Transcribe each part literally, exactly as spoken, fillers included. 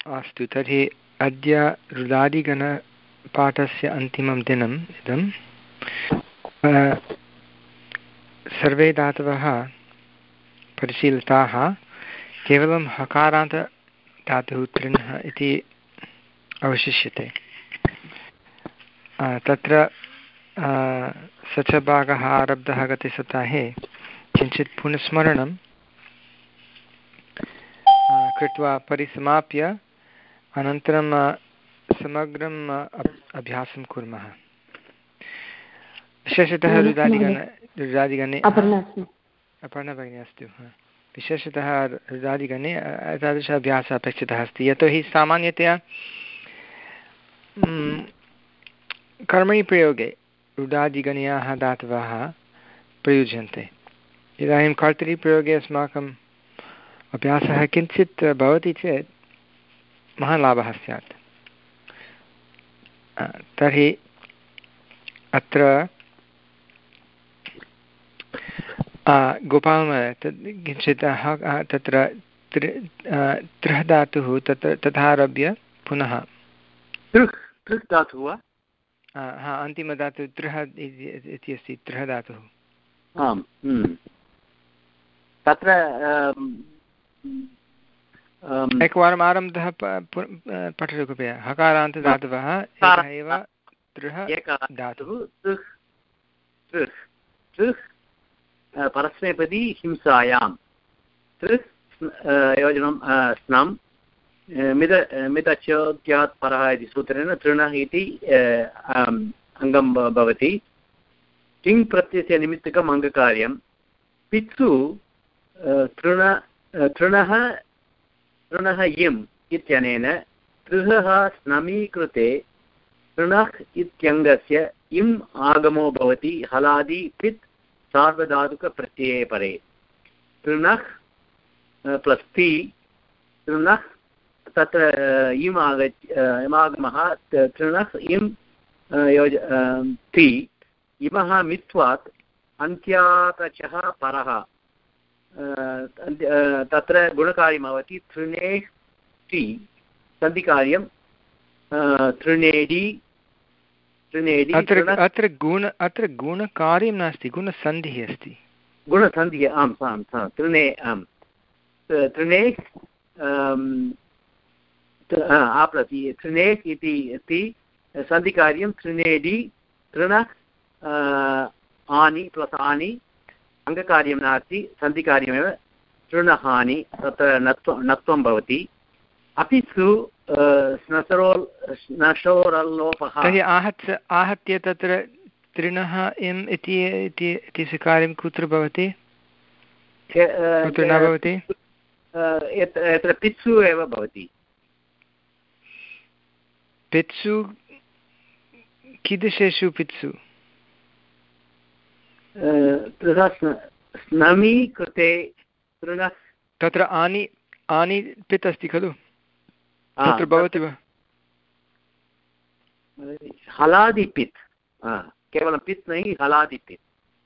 अस्तु तर्हि अद्य रुदादिगणपाठस्य अन्तिमं दिनम् इदं सर्वे धातवः परिशीलिताः केवलं हकारान्त धातुः तृणः इति अवशिष्यते तत्र स च भागः आरब्धः गते सप्ताहे किञ्चित् पुनस्मरणं कृत्वा परिसमाप्य अनन्तरं समग्रम् अभ्यासं कुर्मः विशेषतः रुदादिगण रुदादिगणे अपर्णा भगिनी अस्तु विशेषतः रुदादिगणे एतादृश अभ्यासः अपेक्षितः अस्ति यतोहि सामान्यतया कर्मणि प्रयोगे रुदादिगणीयाः धातवः प्रयुज्यन्ते इदानीं कर्तरिप्रयोगे अस्माकम् अभ्यासः किञ्चित् भवति चेत् महान् लाभः स्यात् तर्हि अत्र गोपालमहोदय तत् किञ्चित् तत्र त्रिः धातुः तत्र तथारभ्य पुनः त्रिः धातुः वा हा अन्तिमधातुः त्रिः इति अस्ति त्रिः धातुः आम् तत्र एकवारम् आरम्भः पठतु कृपया हकारान्तधातवः एव त्रिः धातुः परस्मैपदी हिंसायां त्रिः योजनं स्नं मिद मिदच्योद्यात् परः इति सूत्रेण तृणः इति अङ्गं भवति तिङ् प्रत्ययस्य निमित्तकम् अङ्गकार्यं पित्सु तृण तृणः तृणः इम् इत्यनेन तृहः स्नमीकृते तृणः इत्यङ्गस्य इम् आगमो भवति हलादि पित् सार्वधातुकप्रत्यये परे तृणः प्लस् ति तृणः तत्र इम् आगच्छ इमागमः तृणः इम् योज ति इमः मित्वात् अन्त्यातचः परः तत्र गुणकार्यं भवति तृणे ति सन्धिकार्यं तृणेडि तृणेडि अत्र गुण अत्र गुणकार्यं नास्ति गुणसन्धिः अस्ति गुणसन्धिः आम् आम् तृणे आम् तृणे आप्रति तृणे इति सन्धिकार्यं तृणेडि तृण आनि प्लस् आनि अङ्गकार्यं नास्ति सन्धिकार्यमेव तृणहानि तत्र नत्वं नत्वं भवति अपि तु स्नसरो स्नशोरल्लोपः तर्हि आहत्य आहत्य तत्र तृणः इम् इति इति कार्यं कुत्र भवति कुत्र न भवति यत्र पित्सु एव भवति पित्सु कीदृशेषु पित्सु स्नमी कृते तृणः तत्र आनि आनि पित् अस्ति खलु तत्र भवति वा हलादिपित् केवलं पित् न हलादिपित्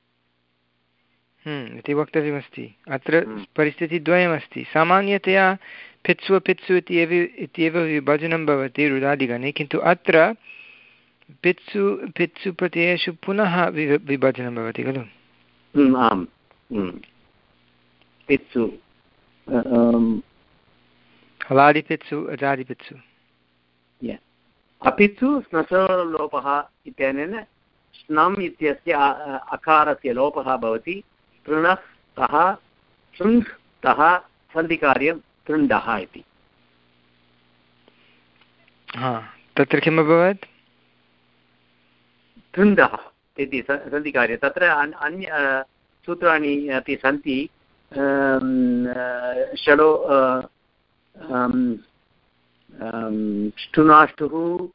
इति वक्तव्यमस्ति अत्र परिस्थितिद्वयमस्ति सामान्यतया पित्सु पित्सु इत्येव इत्येव विभजनं भवति रुदादिगणे किन्तु अत्र पित्सु पित्सु प्रत्ययेषु पुनः विभजनं भवति खलु आम् पित्सु हलादिपित्सु अजादिपित्सु अपित्सु स्नसलोपः इत्यनेन स्नम् इत्यस्य अकारस्य लोपः भवति तृणः तः तृङ् तः सन्धिकार्यं तृण्डः इति हा तत्र किम् अभवत् तृण्डः इति सन्धिकार्यं तत्र अन्य सूत्राणि अपि सन्ति षडो ष्टुनाष्टुः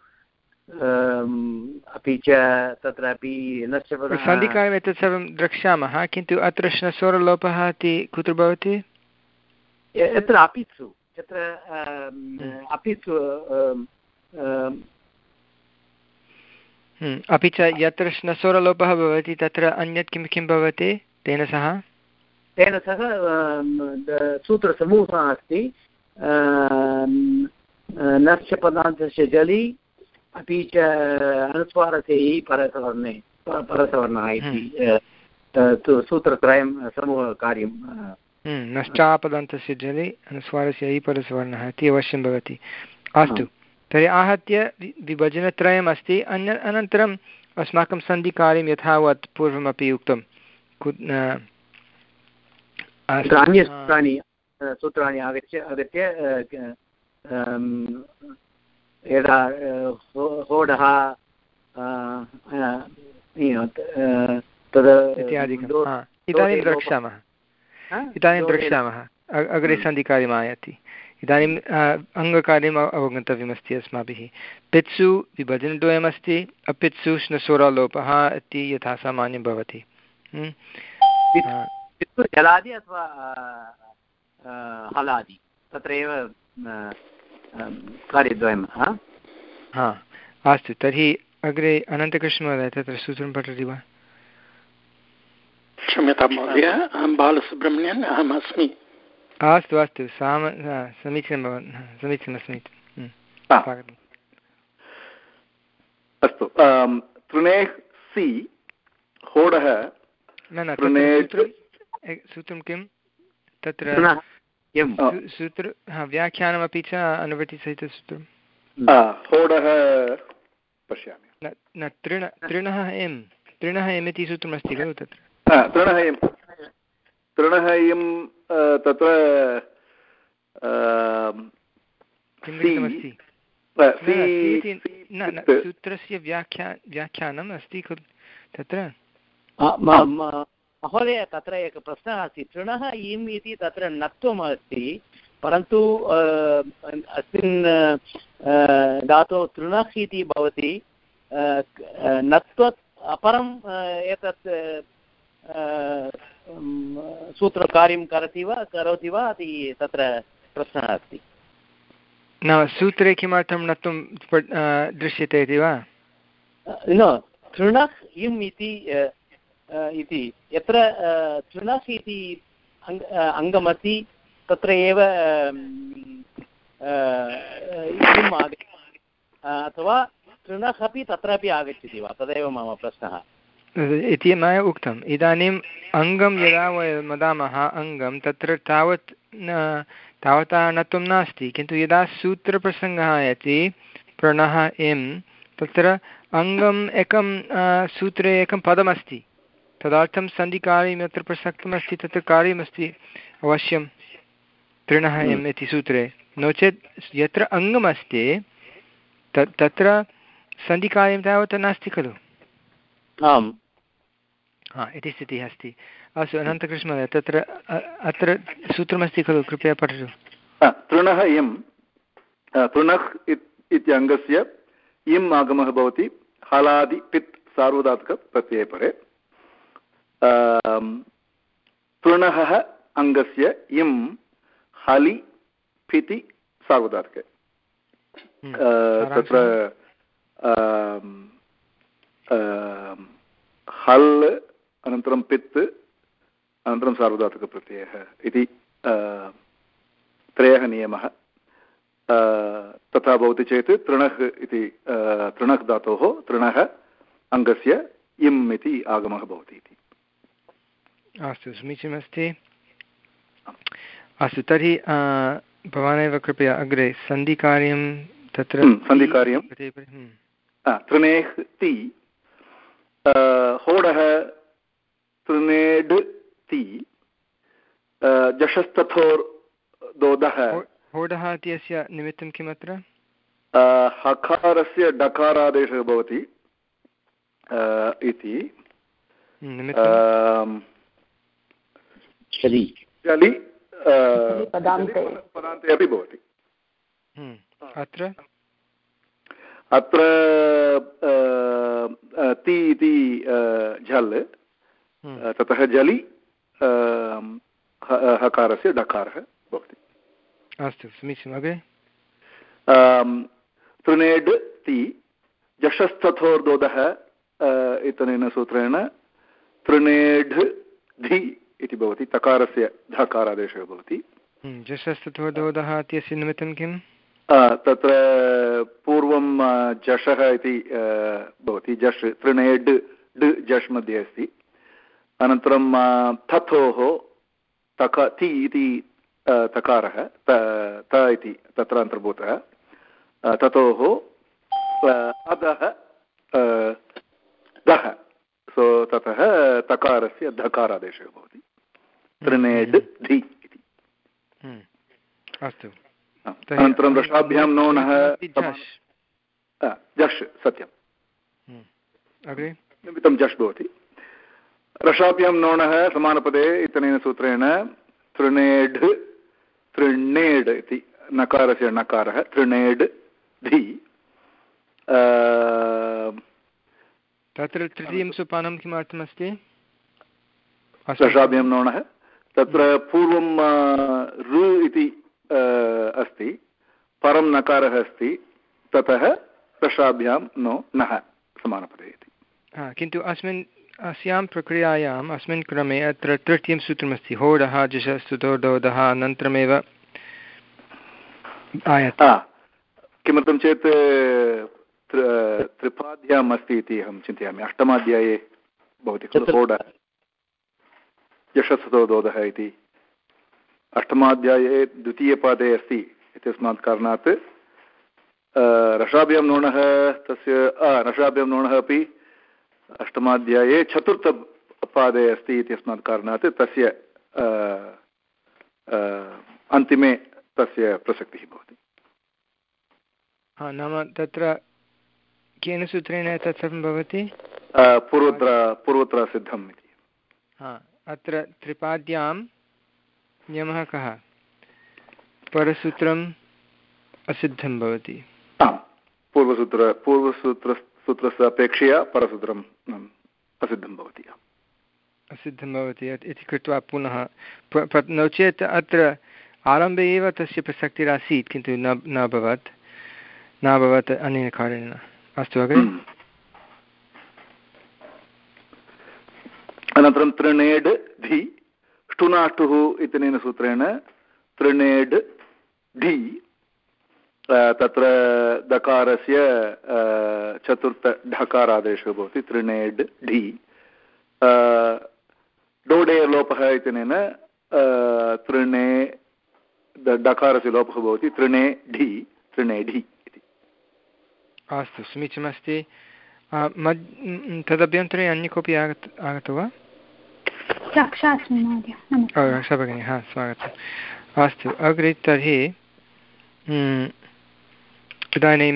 अपि च तत्रापि सन्धिकार्यम् एतत् सर्वं द्रक्ष्यामः किन्तु अत्र श्नस्वरलोपः इति कुत्र भवति यत्र अपित्सु यत्र अपित्सु अपि च यत्र श्नस्वरलोपः भवति तत्र अन्यत् किं किं भवति तेन सह तेन सह सूत्रसमूहः अस्ति नश्च पदान्तस्य जलि अपि च अनुस्वारस्य हि परसवर्णे परसवर्णः इति सूत्रत्रयं समूहकार्यं नश्चापदान्तस्य जले अनुस्वारस्य हि परसवर्णः इति अवश्यं भवति। अस्तु, तर्हि आहत्य विभजनत्रयम् अस्ति। अन्य अनन्तरम् अस्माकं सन्धिकार्यं यथावत् पूर्वमपि उक्तं। अन्यसूत्राणि सूत्राणि आगत्य आगत्य यदा होडः इत्यादिकम् इदानीं द्रक्ष्यामः इदानीं द्रक्ष्यामः अग्रे सन्धिकार्यम् आयाति। इदानीम् अङ्गकार्यम् अवगन्तव्यमस्ति अस्माभिः। पित्सु विभजनद्वयमस्ति, अपित्सु श्नस्वरालोपः इति यथा सामान्यं भवति। जलादि अथवा हलादि तत्रैव कार्यद्वयं। हा, अस्तु, तर्हि अग्रे अनन्तकृष्णमहोदय तत्र सूत्रं पठति वा? क्षम्यतां महोदय, अहं बालसुब्रह्मण्यन् अहम् अस्मि। अस्तु अस्तु, साम समीचीनं भवन् समीचीनं समीचीनं स्वागतम्। अस्तु, तृणेः सि होडः न न सूत्रं सूत्रं किं तत्र सूत्र व्याख्यानमपि च अनुवृत्तिसहितसूत्रं होडः पश्यामि। न तृण तृणः एम् तृणः एम् इति सूत्रमस्ति खलु तत्र? तृणः एम् तृणः इयं तत्र न न सूत्रस्य व्याख्या व्याख्यानम् अस्ति खलु तत्र? महोदय, तत्र एकः प्रश्नः अस्ति। तृणः इम् इति तत्र नत्वम् अस्ति, परन्तु अस्मिन् धातोः तृणः इति भवति। नत्वात् अपरम् एतत् सूत्रकार्यं करोति वा करोति वा इति तत्र प्रश्नः अस्ति। न, सूत्रे किमर्थं नत्वं दृश्यते इति वा? न, तृणः इम् इति इति यत्र तृणः इति अङ्गमस्ति तत्र एव इम् आगच्छति, अथवा तृणः अपि तत्रापि आगच्छति वा? तदेव मम प्रश्नः इति मया उक्तम्। इदानीम् अङ्गं यदा वयं वदामः अङ्गं तत्र तावत् तावता नत्वं नास्ति, किन्तु यदा सूत्रप्रसङ्गः आयाति प्रणः एम् तत्र अङ्गम् एकं सूत्रे एकं पदमस्ति, तदर्थं सन्धिकार्यं यत्र प्रसक्तमस्ति तत्र कार्यमस्ति अवश्यं तृणः एम् इति सूत्रे। नो चेत् यत्र अङ्गमस्ति तत् तत्र सन्धिकार्यं तावत् नास्ति खलु? आम्, हा, इति स्थितिः अस्ति। अस्तु, अनन्तकृष्णमहोदय, तत्र अत्र सूत्रमस्ति खलु, कृपया पठतु। तृणः इयं तृणः इत्यङ्गस्य इम् आगमः भवति हलादि पित् सार्वधातुकप्रत्यये परे। तृणः अङ्गस्य इम् हलि फिति सार्वधातुके। तत्र हल् अनन्तरं पित् अनन्तरं सार्वधातुकप्रत्ययः इति त्रयः नियमः। तथा भवति चेत् तृणः इति तृणः धातोः तृणः अङ्गस्य इम् इति आगमः भवति इति। अस्तु, समीचीनमस्ति। अस्तु, तर्हि भवानेव कृपया अग्रे सन्धिकार्यं तत्र सन्धिकार्यं तृणेः ति होडः तृणेड् ति जशस्तथोर् दोदः। होडः इत्यस्य निमित्तं किमत्र? हकारस्य डकारादेशः भवति इति। चलि पदान्ते अपि भवति। अत्र अत्र ति इति झल्, ततः जलि हकारस्य डकारः भवति। अस्तु, समीचीनम्। अग्रे तृणेड् ति जशस्तथोर्दोदः इत्यनेन सूत्रेण तृणेढ् धि इति भवति, तकारस्य धकारादेशः भवति। जशस्तथोर्दोदः इत्यस्य निमित्तं किम्? तत्र पूर्वं जषः इति भवति, जश् तृणेड् ड् जश् मध्ये अस्ति। अनन्तरं तथोः तक ति इति तकारः त इति तत्र अन्तर्भूतः, ततोः अधः दः, सो ततः तकारस्य धकारादेशः भवति, तृणेड् धि इति। अस्तु। अनन्तरं रसाभ्यां नोनः जश्, सत्यम्, निमित्तं जश् भवति। रसाभ्यां नोनः समानपदे इत्यनेन सूत्रेण तृणेड् तृणेड् इति नकारस्य नकारः तृणेड् धि। तत्र तृतीयं सोपानं किमर्थमस्ति? रसाभ्यां नोनः तत्र पूर्वं ऋ इति अस्ति, परं नकारः अस्ति, ततः रसाभ्यां नो नः समानपदे इति। किन्तु अस्मिन् अस्यां प्रक्रियायाम् अस्मिन् क्रमे अत्र तृतीयं सूत्रमस्ति, होडः जशस्तुतो दोदः अनन्तरमेव आयाति। किमर्थं चेत् त्रिपाद्याम् अस्ति इति अहं चिन्तयामि, अष्टमाध्याये भवति खलु होडः जशस्तुतो दोदः इति, अष्टमाध्याये द्वितीयपादे अस्ति इत्यस्मात् कारणात् रसाभ्यां नोणः तस्य रसाभ्यां नोणः अपि अष्टमाध्याये चतुर्थपादे अस्ति इत्यस्मात् कारणात् तस्य अन्तिमे तस्य प्रसक्तिः भवति। हा, नाम तत्र केन सूत्रेण तत् सर्वं भवति? पूर्वत्र पूर्वत्र सिद्धम् इति। हा, अत्र त्रिपाद्यां नियमः कः? परसूत्रम् असिद्धं भवति। पूर्वसूत्र पूर्वसूत्र सूत्रस्य अपेक्षया परसूत्रम् असिद्धं भवति, असिद्धं भवति इति कृत्वा पुनः नो चेत् अत्र आरम्भे एव तस्य प्रसक्तिरासीत्, किन्तु न न अभवत् न अभवत् अनेन कारणेन। अस्तु, अग्रे। अनन्तरं तृणेड् धि ष्टुनाष्टुः इत्यनेन सूत्रेण तृणेड् ढि, तत्र दकारस्य चतुर्थढकारादेशः भवति, तृणेड् ढि। डोडे लोपः इत्यनेन तृणे डकारस्य लोपः भवति, तृणे ढि तृणे ढि इति। अस्तु, समीचीनमस्ति। तदभ्यन्तरे अन्य कोऽपि आगत आगतो वा? रक्षा अस्मि महोदय। रक्षा भगिनी, हा, स्वागतम्। अस्तु, अग्रे तर्हि इदानीं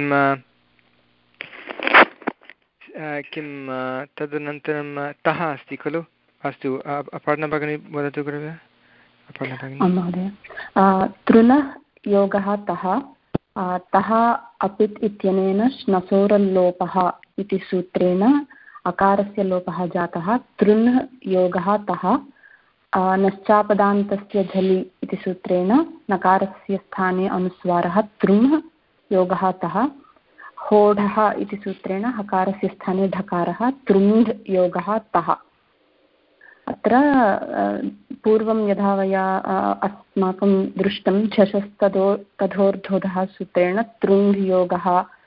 किं तदनन्तरं तः अस्ति खलु? अस्तु, अपर्णा भगिनी वदतु कृपया। अपर्णा भगिनी। महोदय, तृणः योगः तः, तः अपित् इत्यनेन श्नसोरल्लोपः इति सूत्रेण अकारस्य लोपः जातः। तृण् योगः तः, नश्चापदान्तस्य झलि इति सूत्रेण नकारस्य स्थाने अनुस्वारः तृण् योगः तः। होढः इति सूत्रेण हकारस्य स्थाने ढकारः तृण् योगः तः। अत्र पूर्वं यथा वया अस्माकं दृष्टं झषस्तदो तथोर्धोधः सूत्रेण तृण् योगः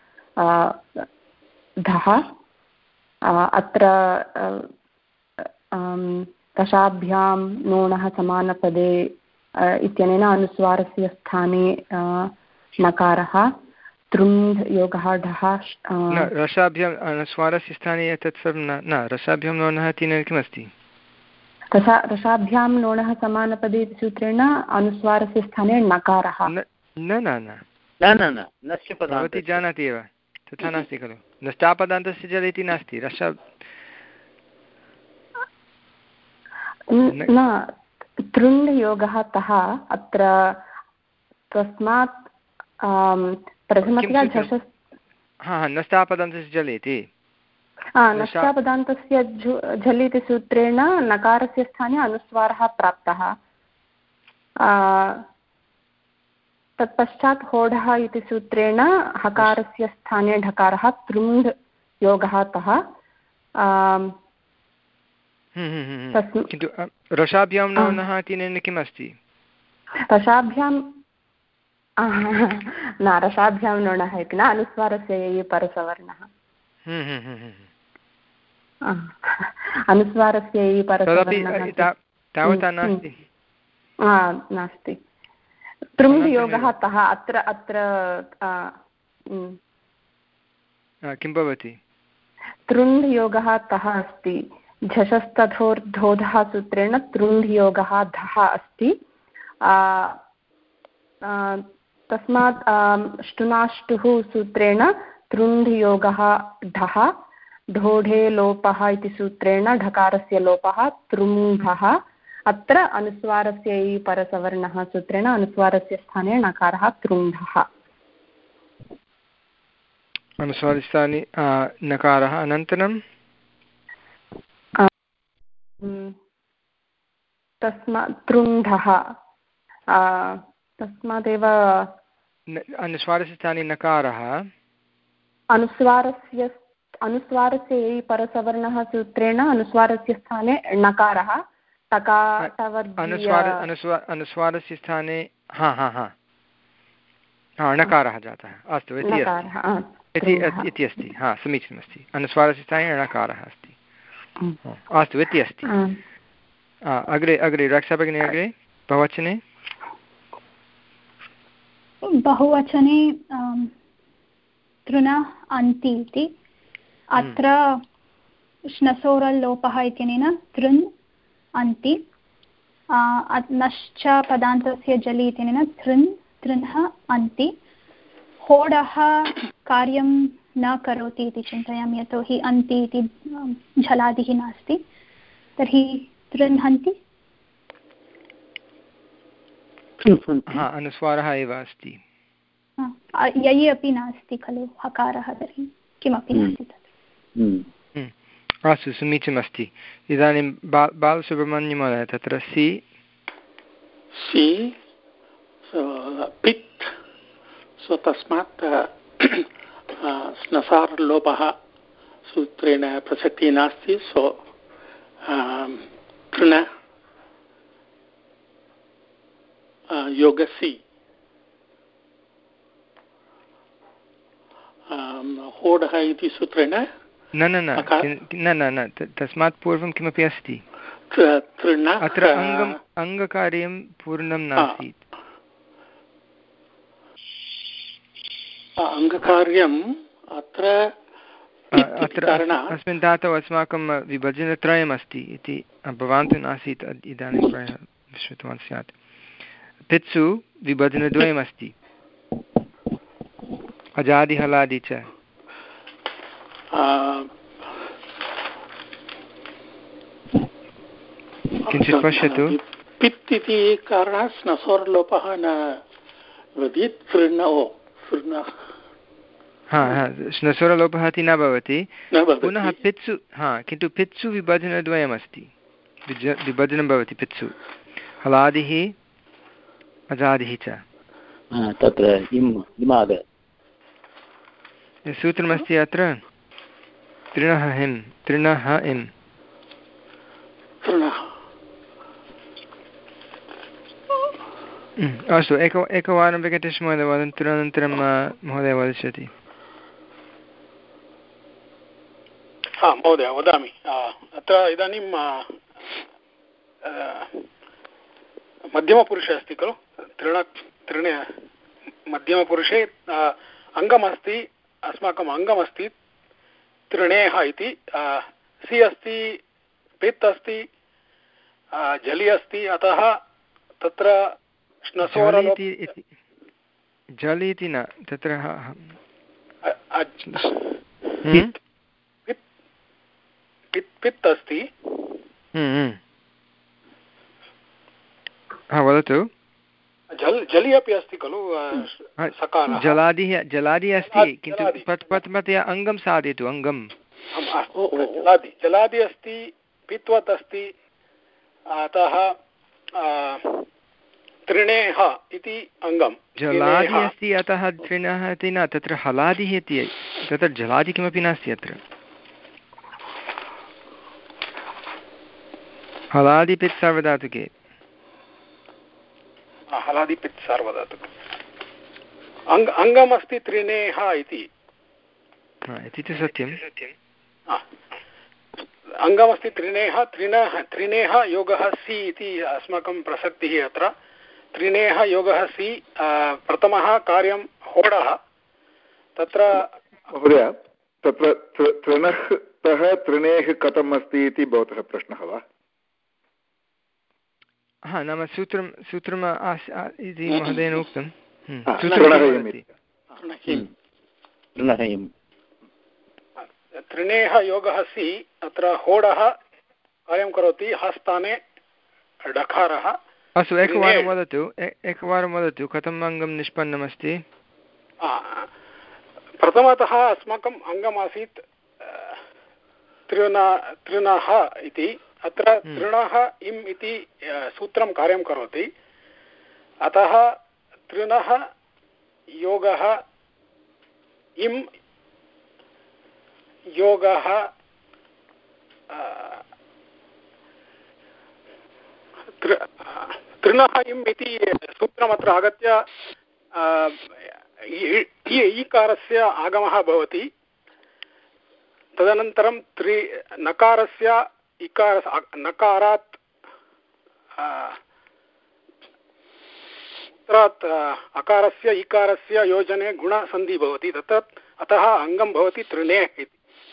धः, अत्र रसाभ्यां नोणः समानपदे इत्यनेन अनुस्वारस्य स्थाने नकारः तृण् योगः ढः। रसाभ्याम् अनुस्वारस्य स्थाने एतत् सर्वं न न रसाभ्यां नोणः तेन किमस्ति? रसा रसाभ्यां नोणः समानपदे इति सूत्रेण अनुस्वारस्य स्थाने नकारः। न न न न नश्चपदान्त भवती जानाति एव, तथा नास्ति खलु। नष्टापदान्तस्य जल इति नास्ति, रस न तृण् योगः तः। अत्र तस्मात् प्रथमतया झष हा नष्टापदान्तस्य जल इति नष्टापदान्तस्य झल् इति सूत्रेण नकारस्य स्थाने अनुस्वारः प्राप्तः। तत्पश्चात् होढः इति सूत्रेण हकारस्य स्थाने ढकारः तृण् योगः तः। किन्तु रसाभ्यां नोणः तेन किम् अस्ति? रसाभ्यां न रसाभ्यां नोणः इति न अनुस्वारस्य ये परसवर्णः अनुस्वारस्य ये परसवर्णः तावता नास्ति नास्ति तृम्भयोगः तः अत्र अत्र किं भवति तृण्ढयोगः तः अस्ति झषस्तथोर्धोधः सूत्रेण तृण्ढयोगः धः अस्ति तस्मात् ष्टुनाष्टुः सूत्रेण तृण्ढयोगः ढः ढोढे लोपः इति सूत्रेण ढकारस्य लोपः तृम्भः अत्र अनुस्वारस्य इ परसवर्णः सूत्रेण अनुस्वारस्य स्थाने नकारः तृण्ढः अनुस्वारस्थाने नकारः अनन्तरं तस्मात् तृण्ढः तस्मादेव अनुस्वारस्य स्थाने नकारः अनुस्वारस्य अनुस्वारस्य इ परसवर्णः सूत्रेण अनुस्वारस्य स्थाने नकारः अनुस्वारस्य स्थाने हा हा हा णकारः जातः अस्तु इति अस्ति हा समीचीनमस्ति अनुस्वारस्य स्थाने णकारः अस्ति अस्तु इति अस्ति अग्रे अग्रे रक्षा भगिनी अग्रे बहुवचने बहुवचने तृण अन्ति इति अत्र श्नसोरल्लोपः इत्यनेन तृन् अन्ति नश्च पदान्तस्य जलि इत्यनेन तृन् तृणः अन्ति होडः कार्यं न करोति इति चिन्तयामि यतोहि अन्ति इति झलादिः नास्ति तर्हि तृण्हन्ति अनुस्वारः एव अस्ति ययि अपि नास्ति खलु हकारः तर्हि किमपि नास्ति तत्र अस्तु समीचीनमस्ति इदानीं बा बालसुब्रह्मण्यमहोदय तत्र सि सि पित् सो तस्मात् स्नसारलोपः सूत्रेण प्रसक्तिः नास्ति सो तृण योगसि होडः इति सूत्रेण न न न न न तस्मात् पूर्वं किमपि अस्ति अत्र अङ्गम् अङ्गकार्यं पूर्णं नासीत् अङ्गकार्यम् अत्र अत्र अस्मिन् धातौ अस्माकं विभजनत्रयम् अस्ति इति भवान् तु नासीत् इदानीं प्रायः श्रुतवान् स्यात् पित्सु विभजनद्वयमस्ति अजादि हलादि च किञ्चित् पश्यतु पित् इति कारणात् स्नसोर्लोपः न भवति तृण हा हा स्नसोरलोपः इति न भवति पुनः पित्सु हा किन्तु पित्सु विभजनद्वयमस्ति विभजनं भवति पित्सु हलादिः अजादिः च तत्र इमाद सूत्रमस्ति अत्र तृणः हिं तृणः इम् अस्तु एक एकवारं वेङ्कटेशमहोदय वदन्तु तदनन्तरं महोदय वदिष्यति हा महोदय वदामि अत्र इदानीं मध्यमपुरुषे अस्ति खलु तृण तृण मध्यमपुरुषे अङ्गमस्ति अस्माकम् अङ्गमस्ति तृणेः इति सि अस्ति पित् अस्ति जलि अस्ति अतः तत्र जलि इति न तत्र पित् अस्ति वदतु जल जलि अपि अस्ति खलु सकारः जलादिः जलादिः अस्ति किन्तु प्रथमतया अङ्गं साधयतु अङ्गं जलादि जलादि अस्ति पित्वत् अस्ति अतः तृणेः इति अङ्गं जलादि अस्ति अतः तृणः इति न तत्र हलादिः इति तत्र जलादि किमपि नास्ति अत्र हलादिपित् सार्वधातुके हलादिपित् सार्वधातुके अङ्ग अङ्गमस्ति त्रिनेः इति इति तु सत्यम् अङ्गमस्ति त्रिनेः त्रिनः त्रिनेः योगः सि इति अस्माकं प्रसक्तिः अत्र त्रिनेः योगः सि प्रथमः कार्यं होडः तत्र महोदय तत्र त्रिणः तः त्रिनेः कथम् अस्ति इति भवतः प्रश्नः वा हा नाम सूत्रं सूत्रम् इति महोदयेन उक्तं त्रिनेः योगः सि अत्र होडः कार्यं करोति हस्ताने डकारः अस्तु एकवारं वदतु एकवारं वदतु कथम् अङ्गं निष्पन्नमस्ति प्रथमतः अस्माकम् अङ्गमासीत् तृण तृणः इति अत्र तृणः इम् इति सूत्रं कार्यं करोति अतः तृणः योगः इम् योगः तृणः इम् इति सूत्रमत्र आगत्य ईकारस्य आगमः भवति तदनन्तरं त्रि नकारस्य इकार नकारात् उत्तरात् अकारस्य इकारस्य योजने गुणसन्धिः भवति तत् अतः अङ्गं भवति तृणे इति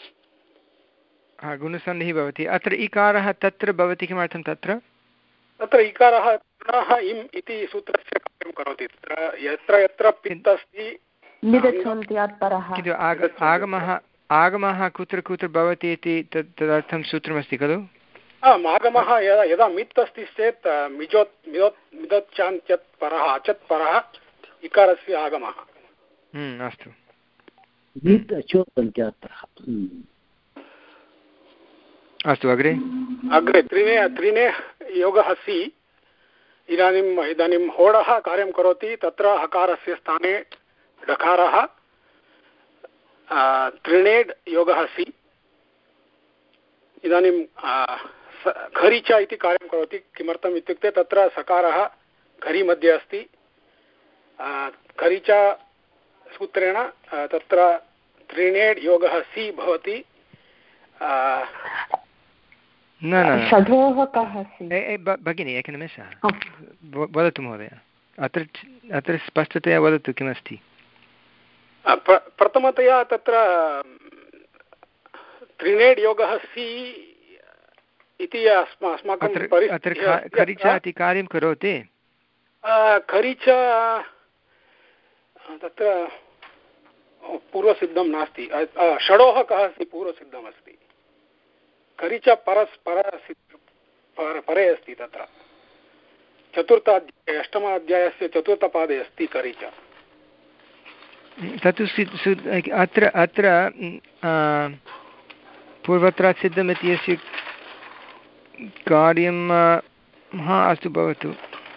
गुणसन्धिः भवति अत्र इकारः तत्र भवति किमर्थं तत्र तत्र इकारः तृणः इम् इति सूत्रस्य कार्यं करोति तत्र यत्र यत्र पित् अस्ति किन्तु आगमः आगमः कुत्र कुत्र भवति इति तत् तदर्थं सूत्रमस्ति खलु आम् आगमः यदा यदा मित् अस्ति चेत् मिजोत् मिदोत् मिदोच्चान्त्यत् परः अचत् परः इकारस्य आगमः अस्तु अस्तु अग्रे अग्रे त्रिने त्रिने योगः सि इदानीम् इदानीं होडः कार्यं करोति तत्र हकारस्य स्थाने डकारः त्रिणेड् योगः सि इदानीं खरीच इति कार्यं करोति किमर्थम् इत्युक्ते तत्र सकारः घरी मध्ये अस्ति खरीच सूत्रेण तत्र त्रिणेड् योगः सि भवति न न भगिनी एकनिमेषः वदतु महोदय अत्र अत्र स्पष्टतया वदतु किमस्ति प्रथमतया तत्र त्रिणेड् योगः सि इति अस्माकं खरीच इति कार्यं करोति खरीच तत्र पूर्वसिद्धं नास्ति षडोः कः अस्ति पूर्वसिद्धमस्ति खरीच परस्पर परे अस्ति तत्र चतुर्थाध्याये अष्टमाध्यायस्य चतुर्थपादे अस्ति खरीच तत्तु अत्र अत्र पूर्वत्र सिद्धमिति अस्य कार्यं हा अस्तु भवतु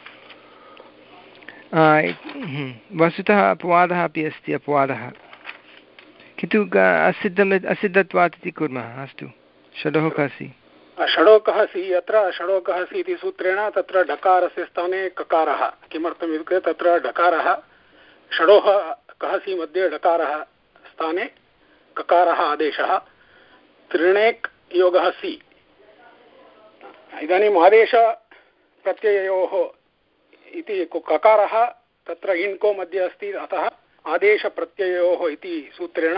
वस्तुतः अपवादः अपि अस्ति अपवादः किन्तु असिद्धम् असिद्धत्वात् इति कुर्मः अस्तु षडोकः सि षडोकः सि अत्र षडोकः सि इति सूत्रेण तत्र डकारस्य स्थाने ककारः किमर्थम् इत्युक्ते तत्र डकारः षडोः कः सि मध्ये डकारः स्थाने ककारः आदेशः त्रिणेक् योगः सि इदानीम् आदेशप्रत्यययोः इति ककारः तत्र इण्को मध्ये अस्ति अतः आदेशप्रत्यययोः इति सूत्रेण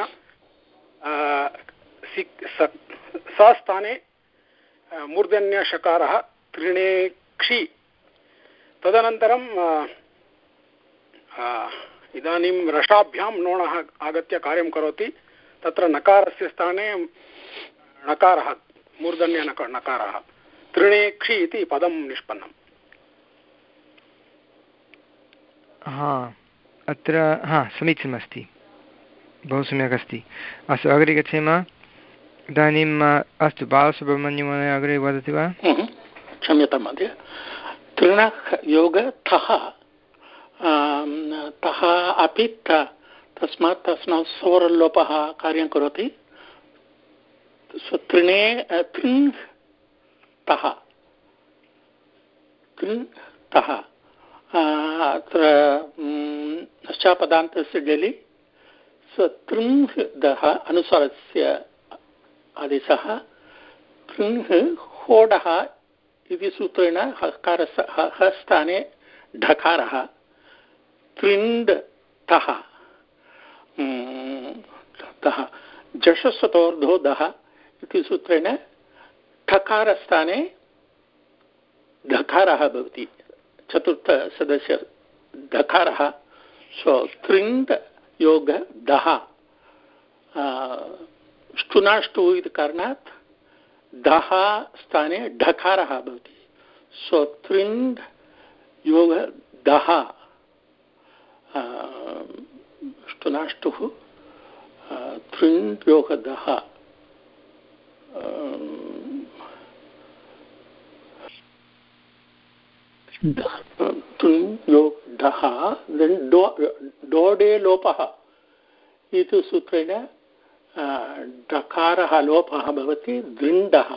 स स्थाने मूर्धन्यषकारः त्रिणेक्षि तदनन्तरं इदानीं रसाभ्यां नोणः आगत्य कार्यं करोति तत्र नकारस्य स्थाने नकारः मूर्धन्य नकारः त्रिणेक्षि इति पदं निष्पन्नम् हा अत्र हा समीचीनमस्ति बहु सम्यक् अस्ति अस्तु अग्रे गच्छेम इदानीम् अस्तु बालसुब्रह्मण्यमहोदय अग्रे वदति वा क्षम्यतां महोदय तृणः योग थः तः अपि तस्मात् तस्मात् स्वरलोपः कार्यं करोति तृणे तृन् तः तृन् तः अत्र नश्चापदान्तस्य जलि तृङ् दः अनुस्वारस्य आदेशः तृङ् होडः इति सूत्रेण हकारस्य ह स्थाने ढकारः तृण्ड् तः तः जषस्वतोर्धो दः इति सूत्रेण ठकारस्थाने धकारः भवति चतुर्थसदस्य धकारः सो तृण्ड् योग दः ष्टुनाष्टु इति कारणात् दः स्थाने ढकारः भवति सो तृण्ड् योग दः ष्टुनाष्टुः तृण्ड् योग दः तृण् योग दः डोडे लोपः इति सूत्रेण डकारः लोपः भवति दृण्डः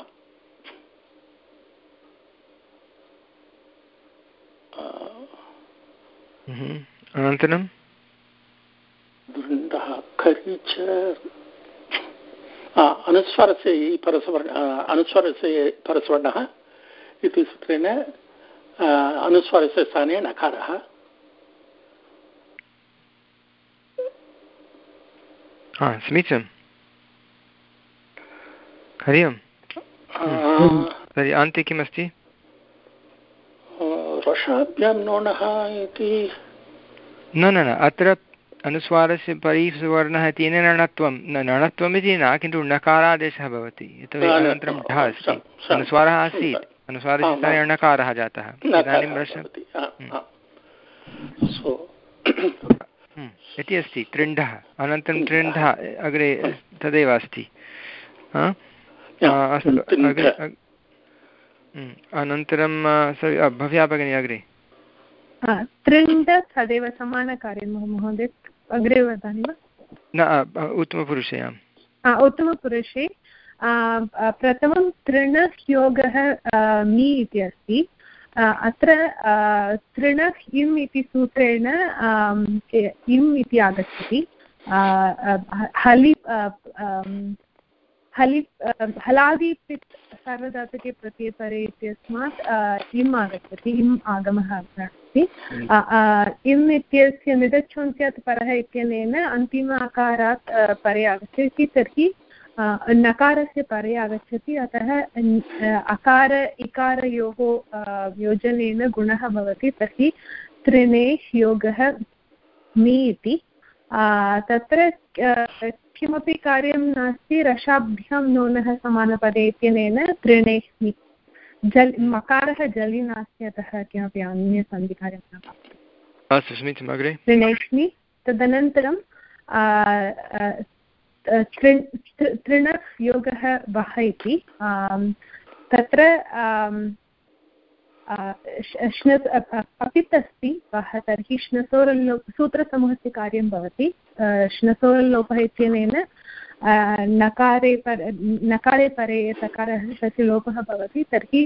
अनन्तरं दृण्डः खरि च अनुस्वारस्य परस्वर्ण अनुस्वारस्य परस्वर्णः इति सूत्रेण अनुस्वारस्य स्थाने नकारः समीचीनं हरि ओम् तर्हि अन्ते किमस्ति रसाभ्यां नोणः इति न न न अत्र अनुस्वारस्य परिसुवर्णः इति णत्वं न णत्वम् इति न किन्तु णकारादेशः भवति यतोहि अनन्तरं ढ अस्ति अनुस्वारः आसीत् अनुस्वारस्य स्थाने णकारः जातः इदानीं रस इति अस्ति त्रिण्ढः अनन्तरं त्रिण्ढः अग्रे तदेव अस्ति अस्तु अग्रे अनन्तरं भव्या भगिनी अग्रे त्रिण्ड तदेव समानकार्यं महोदय अग्रे वदामि वा न उत्तमपुरुषयाम् उत्तमपुरुषे प्रथमं तृणयोगः मि इति अस्ति अत्र तृणः इम् इति सूत्रेण इम् इति आगच्छति हलि हलि हलादिपित् सार्वधातुके प्रत्ययपरे इत्यस्मात् इम् आगच्छति इम् आगमः अस्ति इम् इत्यस्य निदच्छोन्त्यात् परः इत्यनेन अन्तिम अकारात् परे आगच्छति तर्हि नकारस्य परे आगच्छति अतः अकार इकारयोः योजनेन गुणः भवति तर्हि त्रिणेः योगः मि इति तत्र किमपि कार्यं नास्ति रसाभ्यां नोनः समानपदे इत्यनेन त्रिणेः मि जल् मकारः जलि नास्ति अतः किमपि अन्यसन्धिकार्यं न भवति अस्तु समीचीनम् अग्रे त्रिणेः मि तदनन्तरं तृणः योगः वः इति तत्र श्नस् अपित् अस्ति वः तर्हि श्नसोरल्लोप सूत्रसमूहस्य कार्यं भवति श्नसोरल्लोपः इत्यनेन नकारे पर नकारे परे तकारः तस्य लोपः भवति तर्हि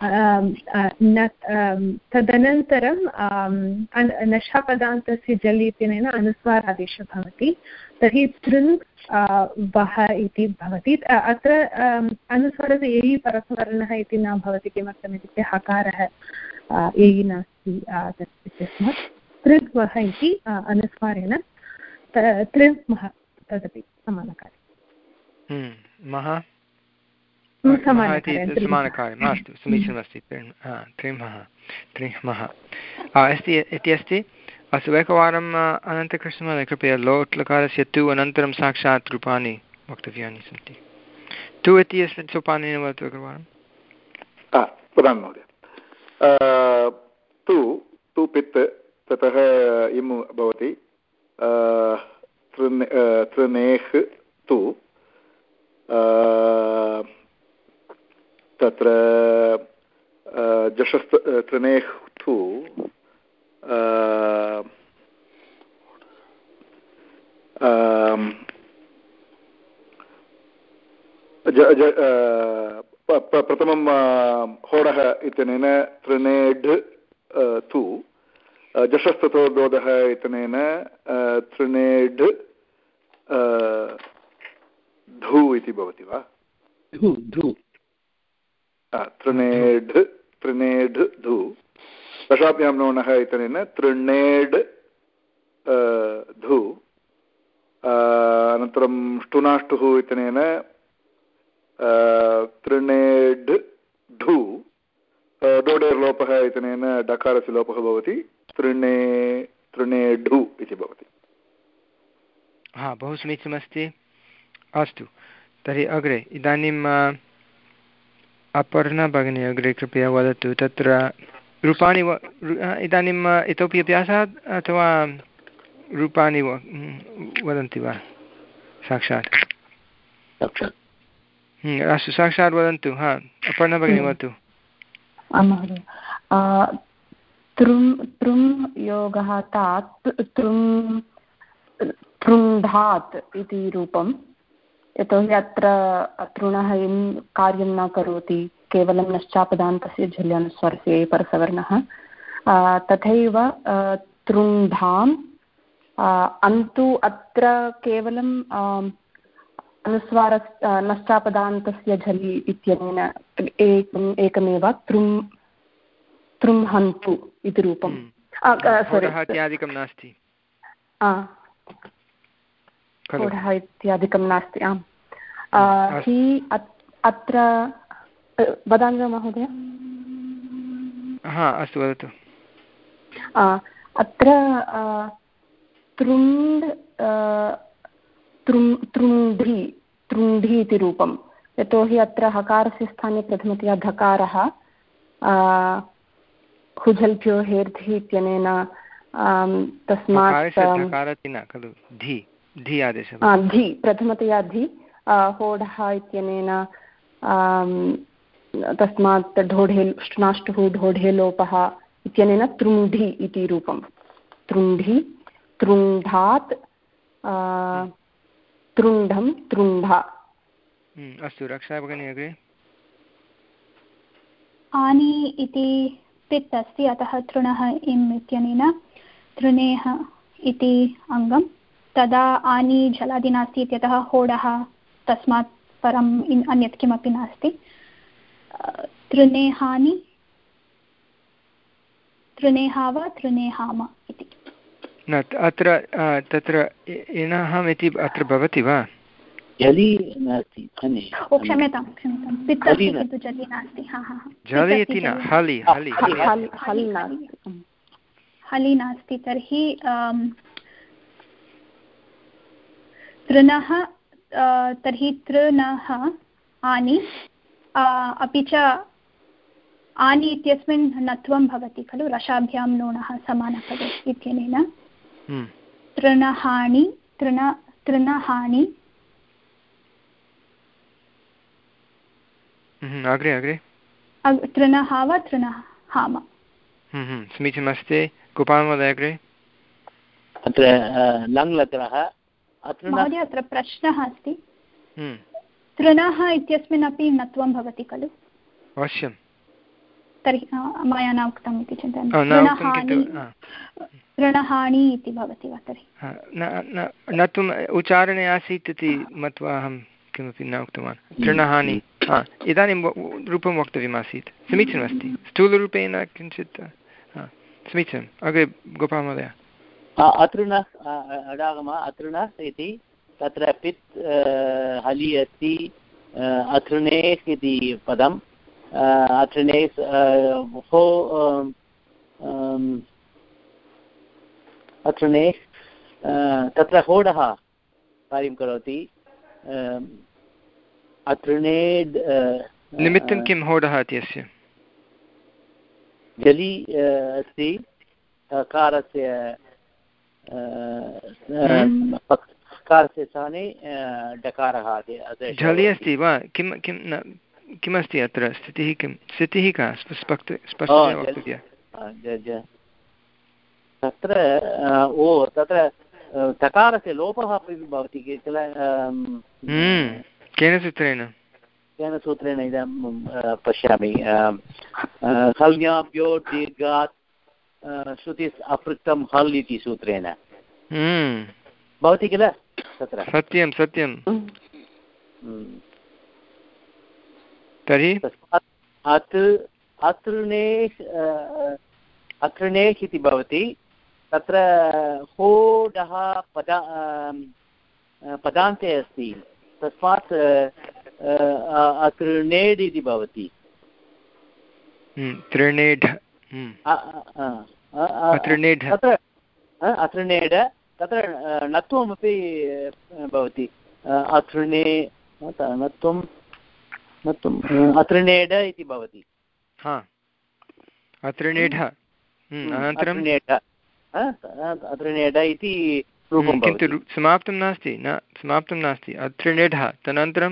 तदनन्तरं नशापदान्तस्य जलि इत्यनेन अनुस्वारादेशः भवति तर्हि तृन् वः इति भवति अत्र अनुस्वारस्य एयि परस्वर्णः इति न भवति किमर्थम् इत्युक्ते हकारः एयि नास्ति इत्यस्मात् तृग् वः इति अनुस्वारेण तृग्मः तदपि समानकार्यम् समानकार्यम् अस्तु समीचीनमस्ति त्रिमः त्रिमः अस्ति इति अस्ति अस्तु एकवारम् अनन्तकृष्णमहोदय कृपया लोट् लकारस्य तु अनन्तरं साक्षात् रूपाणि वक्तव्यानि सन्ति तु इति अस्ति सोपानेन वदतु एकवारं वदामि महोदय तु तु पित् ततः इम् भवति तृनेः तु तत्र जषस् तृनेः तु प्रथमं होडः इत्यनेन तृणेढ् तु जशस्ततोर्दोदः इत्यनेन तृणेढ् धू इति भवति वा? तृणेढ् तृणेढ् धू। दशाभ्यां नोणः इत्यनेन तृणेड् धू। अनन्तरं ष्टुनाष्टुः इत्यनेन तृणेढ् ढू। डोडेर्लोपः इत्यनेन डकारस्य लोपः भवति, तृणे तृणेढु इति भवति। हा, बहु समीचीनमस्ति। अस्तु, तर्हि अग्रे इदानीम् अपर्णा भगिनी अग्रे कृपया वदतु। तत्र रूपाणि व इदानीम् इतोपि अभ्यासः अथवा रूपाणि वदन्ति वा साक्षात्? अस्तु, साक्षात् वदन्तु। हा, अपर्णा भगिनी वदतु। आं महोदय। तृं तृं योगः तात् तृं तृण्धात् इति रूपं, यतोहि अत्र तृणः इं कार्यं न करोति, केवलं नश्चापदान्तस्य झल्यनुस्वरस्य परसवर्णः। तथैव तृण्धाम् अन्तु अत्र केवलं अनुस्वार नश्चापदान्तस्य झलि इत्यनेन एकम् एकमेव तृं तृंहन्तु इति रूपं। इत्यादिकं नास्ति, होढः इत्यादिकं नास्ति। आम्, हि अत्र वदामि वा महोदय? हा, अस्तु, वदतु। अत्र तृण् तृं तृण्ढि तृण्ढि इति रूपं, यतोहि अत्र हकारस्य स्थाने प्रथमतया धकारः हुझल्भ्यो हेर्धि इत्यनेन तस्मात् धि प्रथमतया धि होढः इत्यनेन तस्मात् ढोढे ष्टुनाष्टुः ढोढे लोपः इत्यनेन तृण्ढि इति रूपं। तृण्ढि तृण्ढात् तृण्ढं तृण्ढा। अस्तु, रक्षा भगिनी अग्रे। आनि इति पित् अस्ति, अतः तृणः इम् इत्यनेन तृणेः इति अङ्गं। तदा आनि झलादि नास्ति इत्यतः होडः, तस्मात् परम् अन्यत् किमपि नास्ति। तृणेहानि तृणेहा वा तृणेहाम इति। न, अत्र तत्र इणहम् इति अत्र भवति वा? जलि नास्ति, ओ क्षम्यतां क्षम्यतां, पित् अस्ति किन्तु जलि नास्ति। हा हा, जलि इति न, हलि हलि हलि नास्ति। तर्हि तृणः, तर्हि तृणः आनि, अपि च आनि इत्यस्मिन् नत्वं भवति खलु, रसाभ्यां नोणः समानपदे इत्यनेन तृणहानि तृण तृणहानि। अग्रे अग्रे तृणः वा तृणहाम। समीचीनमस्ति। गोपालमहोदय अग्रे। अत्र लङ्लकारः महोदय, अत्र प्रश्नः अस्ति। तृणः इत्यस्मिन् अपि नत्वं भवति खलु? अवश्यं। तर्हि मया न उक्तम् इति चिन्तयामि। तृणहानि इति भवति वा? तर्हि नत्वम् उच्चारणे आसीत् इति मत्वा अहं किमपि न उक्तवान्। तृणहानि, इदानीं रूपं वक्तव्यमासीत्। समीचीनमस्ति। स्थूलरूपेण किञ्चित् समीचीनम्। अग्रे गोपालमहोदय। अतृणः अडागम अतृणः इति, तत्र पित् हलि अस्ति, अतृणेः इति पदम्। अतृणेः हो अतृणेः तत्र होडः कार्यं करोति। अतृणेड् निमित्तं किं होडः इत्यस्य? जलि अस्ति, कारस्य कारस्य स्थाने डकारः। झलि अस्ति वा? किं किं न किमस्ति अत्र स्थितिः? किं स्थितिः का? स्पष्टतया वक्तव्या। तत्र ओ तत्र तकारस्य लोपः अपि भवति किल? केन सूत्रेण? केन सूत्रेण इदं पश्यामि। हल्याभ्यो दीर्घात् श्रुति अपृक्तं हल् इति सूत्रेण भवति किल तत्र सत्यं सत्यं तर्हि अतृणेः अतृणेः इति भवति तत्र होडः पदा पदान्ते अस्ति तस्मात् अतृणेड् इति भवति तृणेढ तत्र अतृणेड तत्र णत्वमपि भवति अतृणे णत्वं णत्वम् अतृणेड इति भवति अतृणेढ अनन्तरं अतृणेड इति रूपं किन्तु समाप्तं नास्ति न समाप्तं नास्ति अतृणेढ तदनन्तरं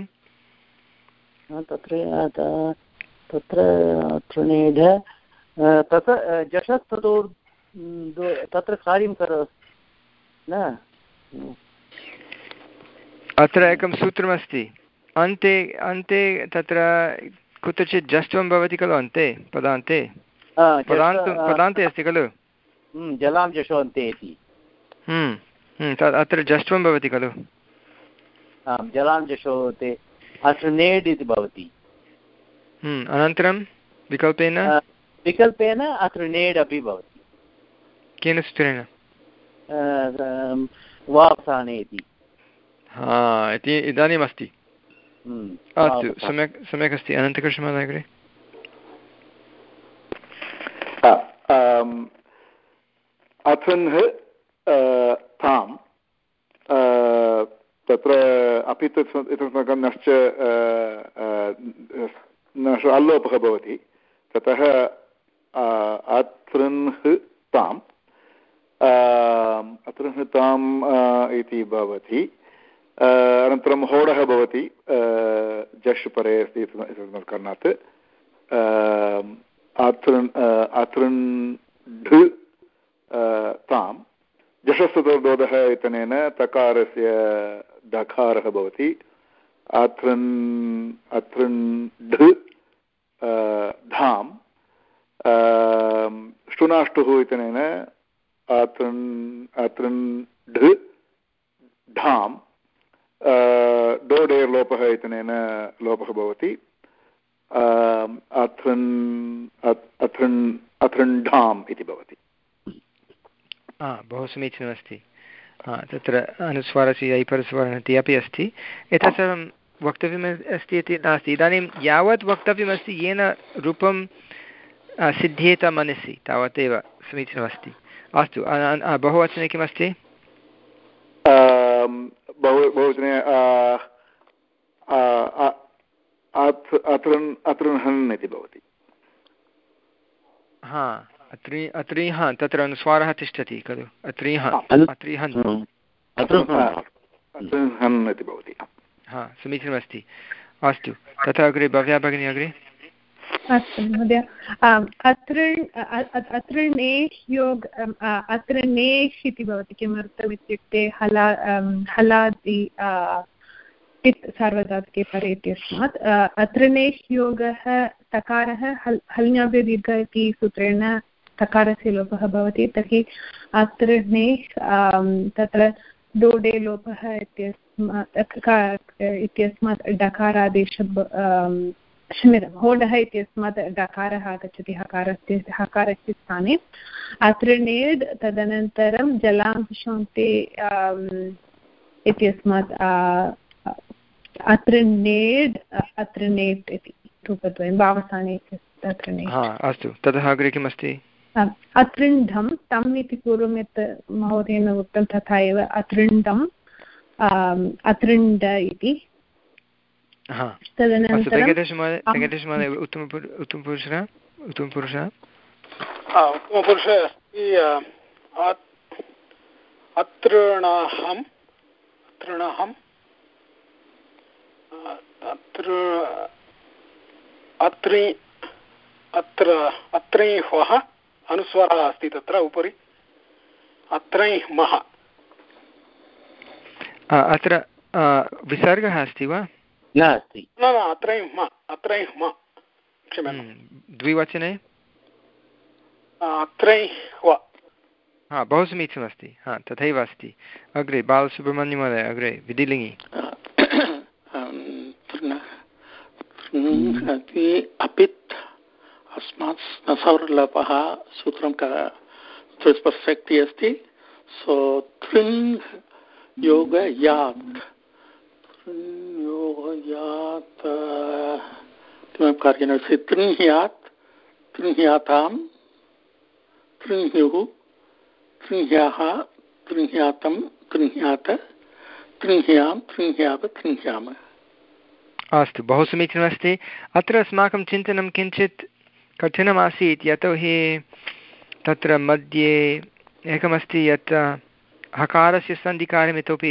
तत्र तत्र तृणेढ तत्र जषस्ततोर् तत्र कार्यं करोति न अत्र एकं सूत्रमस्ति अन्ते अन्ते तत्र कुत्रचित् जस्त्वं भवति खलु अन्ते पदान्ते पदान्त पदान्ते अस्ति खलु जलां जशोन्ते इति अत्र जस्त्वं भवति खलु जलां जशोते अत्र नेड् इति भवति अनन्तरं विकल्पेन विकल्पेन अत्र नेड् अपि भवति केन सूत्रेण वावसाने इति इति इदानीम् अस्ति अस्तु सम्यक् सम्यक् अस्ति अनन्तकृष्णमहोदय अग्रे अथन्ः ताम् तत्र अपि तस्माकं नश्च नश् अल्लोपः भवति ततः अतृन्ः ताम् अतृन्ः ताम् इति भवति अनन्तरं होडः भवति जश् परे अस्ति इति कारणात् अतृन् अतृण्ढ ताम् जषस्ततोर्दोदः इत्यनेन तकारस्य दकारः भवति अतृन् अतृण्ढ धाम् ष्टुनाष्टुः इत्यनेन अतृन् अतृण्ढ धाम् डोडेर् लोपः इत्यनेन लोपः भवति अथृन् अथृन् अथृण्ढाम् इति भवति बहु समीचीनमस्ति तत्र अनुस्वारस्य ऐपरस्वरनति अपि अस्ति एतत् सर्वं वक्तव्यम् अस्ति इति नास्ति इदानीं यावत् वक्तव्यमस्ति येन रूपं सिद्ध्येत मनसि तावदेव समीचीनमस्ति अस्तु बहुवचने किमस्ति बहु बहुवचने अतृन् अतृन्हन् इति भवति हा अत्रि अत्रिः तत्र अनुस्वारः तिष्ठति खलु अत्रिः अत्रिहन् अतृन्हन् इति भवति हा समीचीनमस्ति अस्तु तथा अग्रे भव्या भगिनी अग्रे अस्तु महोदय अतृण् अतृणेः योग अतृणेः इति भवति किमर्थम् इत्युक्ते हला हलादि इत् सार्वधातुके परे इत्यस्मात् अतृणेः योगः तकारः हल् हल्ङ्याभ्यो दीर्घ इति सूत्रेण तकारस्य लोपः भवति तर्हि अतृणेः तत्र डोडे लोपः इत्यस्मात् इत्यस्मात् डकारादेश क्षम्यतां होडः इत्यस्मात् डकारः आगच्छति हकारस्य हकारस्य स्थाने अतृणेड् तदनन्तरं जलांशोन्ते इत्यस्मात् अतृणेड् अतृणेट् इति रूपद्वयं भावसाने अस्तु ततः अग्रे किमस्ति अतृण्ढं तम् इति पूर्वं यत् महोदयेन उक्तं तथा एव अतृण्डम् अतृण्ड इति तदनन्तरं उत्तमपुरुषः उत्तमपुरुषः उत्तमपुरुषः अस्ति अतृणहम् अतृणहम् अत्र अत्रि अत्र अत्रैह्वः अनुस्वारः अस्ति तत्र उपरि अत्रैह्मः अत्र विसर्गः अस्ति वा नास्ति न न अत्रैह्म अत्रैह्म क्षम्यतां द्विवचने अत्रै वा हा बहु समीचीनमस्ति हा तथैव अस्ति अग्रे बालसुब्रह्मण्यमहोदय अग्रे विधिलिङ्गि अपित् अस्मात् सौर्लभः सूत्रं चतुष्पदशक्तिः अस्ति सो तृङ् योग यात् योग यात् किमपि कार्येण अस्ति तृह्यात् तृह्यातां तृह्युः तृह्याः तृह्यातं तृह्यात तृह्यां तृह्याप तृह्याम। अस्तु बहु समीचीनमस्ति। अत्र अस्माकं चिन्तनं किञ्चित् कठिनमासीत् यतोहि तत्र मध्ये एकमस्ति यत् हकारस्य सन्धिकार्यम् इतोपि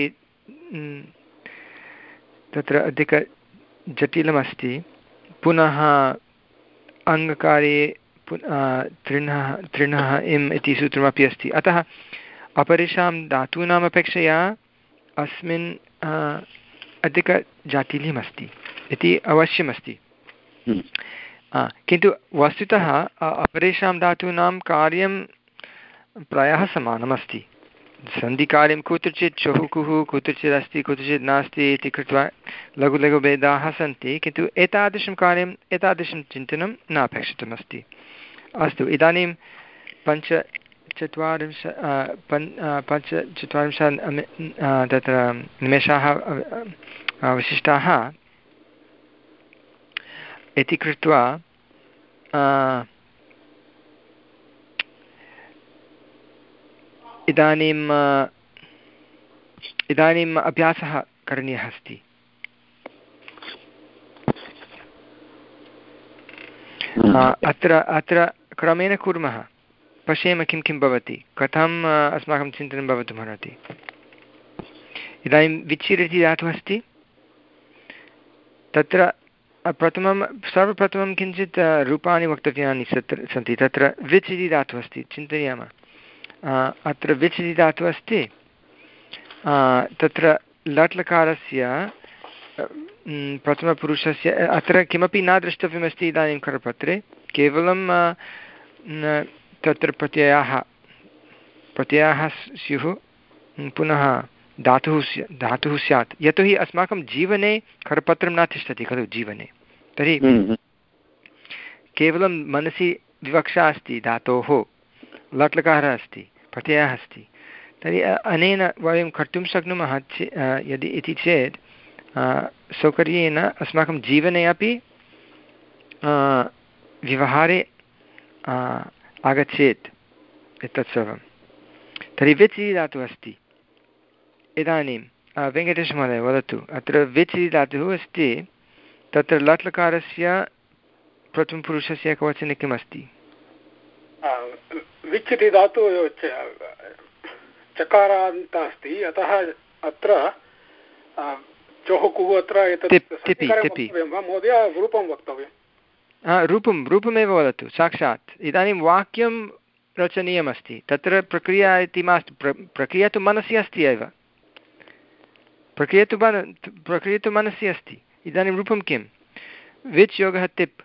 तत्र अधिकजटिलमस्ति पुनः अङ्गकार्ये तृणः तृणः इम् इति सूत्रमपि अस्ति अतः अपरेषां धातूनामपेक्षया अस्मिन् अधिकजाटिल्यमस्ति इति अवश्यमस्ति। किन्तु वस्तुतः अपरेषां धातूनां कार्यं प्रायः समानमस्ति। सन्धिकार्यं कुत्रचित् चहुकुः कुत्रचित् अस्ति कुत्रचित् नास्ति इति कृत्वा लघु लघु भेदाः सन्ति किन्तु एतादृशं कार्यम् एतादृशं चिन्तनं न अपेक्षितमस्ति। अस्तु इदानीं पञ्चचत्वारिंश पञ्च पञ्चचत्वारिंशत् तत्र निमेषाः अवशिष्टाः इति कृत्वा इदानीम् इदानीम् अभ्यासः करणीयः अस्ति। अत्र अत्र क्रमेण कुर्मः पश्येम किं किं भवति कथम् अस्माकं चिन्तनं भवितुमर्हति। इदानीं विचिरति धातुः अस्ति तत्र प्रथमं सर्वप्रथमं किञ्चित् रूपाणि वक्तव्यानि सन्ति। तत्र विच् इति धातुः अस्ति चिन्तयामः। अत्र विच् इति धातुः अस्ति तत्र लट् लकारस्य प्रथमपुरुषस्य अत्र किमपि न द्रष्टव्यमस्ति इदानीं करपत्रे केवलं तत्र प्रत्ययाः प्रत्ययाः स्युः पुनः धातुः स्या धातुः स्यात् यतोहि अस्माकं जीवने करपत्रं न तिष्ठति खलु जीवने तर्हि केवलं मनसि विवक्षा अस्ति धातोः लट् लकारः अस्ति प्रत्ययः अस्ति तर्हि अनेन वयं कर्तुं शक्नुमः यदि इति चेत् सौकर्येण अस्माकं जीवने अपि व्यवहारे आगच्छेत् एतत् सर्वं। तर्हि विच् इति धातुः अस्ति। इदानीं वेङ्कटेशमहोदय वदतु अत्र विच् इति धातुः अस्ति तत्र लट् लकारस्य प्रथमपुरुषस्य एकवचने किम् अस्ति? विच् इति धातुः चकारान्त अस्ति अतः अत्र चोहुकुः अत्र एतत् महोदय रूपं वक्तव्यं। रूपं रूपमेव वदतु साक्षात्। इदानीं वाक्यं रचनीयमस्ति तत्र प्रक्रिया इति मास्तु प्र प्रक्रिया तु मनसि अस्ति एव प्रक्रिया तु मन प्रक्रिया तु मनसि अस्ति। इदानीं रूपं किं? विच् योगः तिप्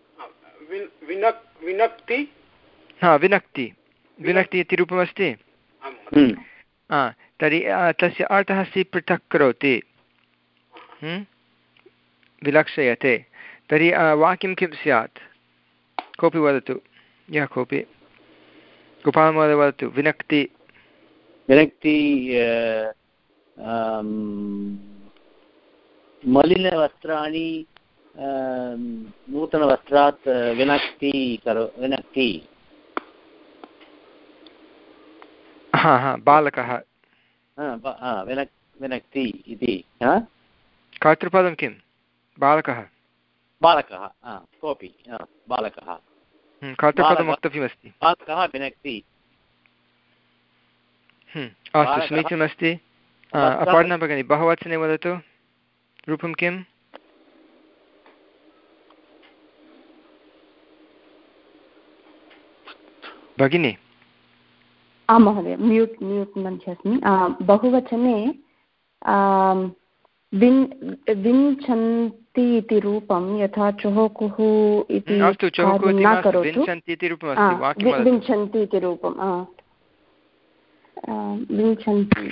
विनक्ति हा विनक्ति विनक्ति इति रूपमस्ति। तर्हि तस्य अर्थः अस्ति पृथक् करोति विलक्षयते। तर्हि वाक्यं किं स्यात्? कोऽपि वदतु यः कोऽपि गोपालमहोदय वदतु। विनक्ति विनक्ति मलिनवस्त्राणि नूतनवस्त्रात् विनक्ति करो विनक्ति हा हा बालकः विनक् विनक्ति इति कर्तृपदं किं? बालकः बालकः कोऽपि बालकः कर्तृपदं वक्तव्यमस्ति। बालकः विनक्ति अस्तु समीचीनमस्ति। अपर्णा भगिनी बहुवचने वदतु रूपं किम्? भगिनी आं महोदय म्यूट् म्यूट् मध्ये अस्मि। बहुवचने विन् विञ्छन्ति इति रूपं यथा चोहुकुः इति न करोतु विञ्छन्ति इति रूपं विञ्छन्ति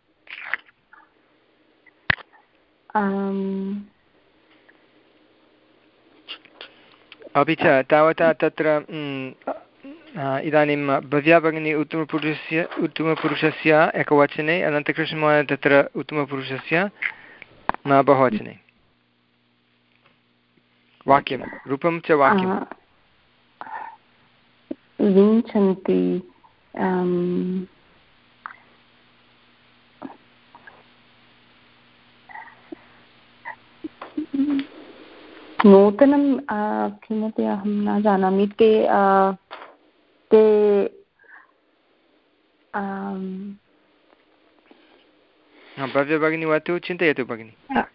अपि च तावता तत्र इदानीं भव्या भगिनी उत्तमपुरुषस्य उत्तमपुरुषस्य एकवचने अनन्तकृष्णमहोदय तत्र उत्तमपुरुषस्य न बहुवचने वाक्यं रूपं च वाक्यं विञ्छन्ति नूतनं किमपि अहं न जानामि ते ते भव्य भगिनी वदतु चिन्तयतु भगिनि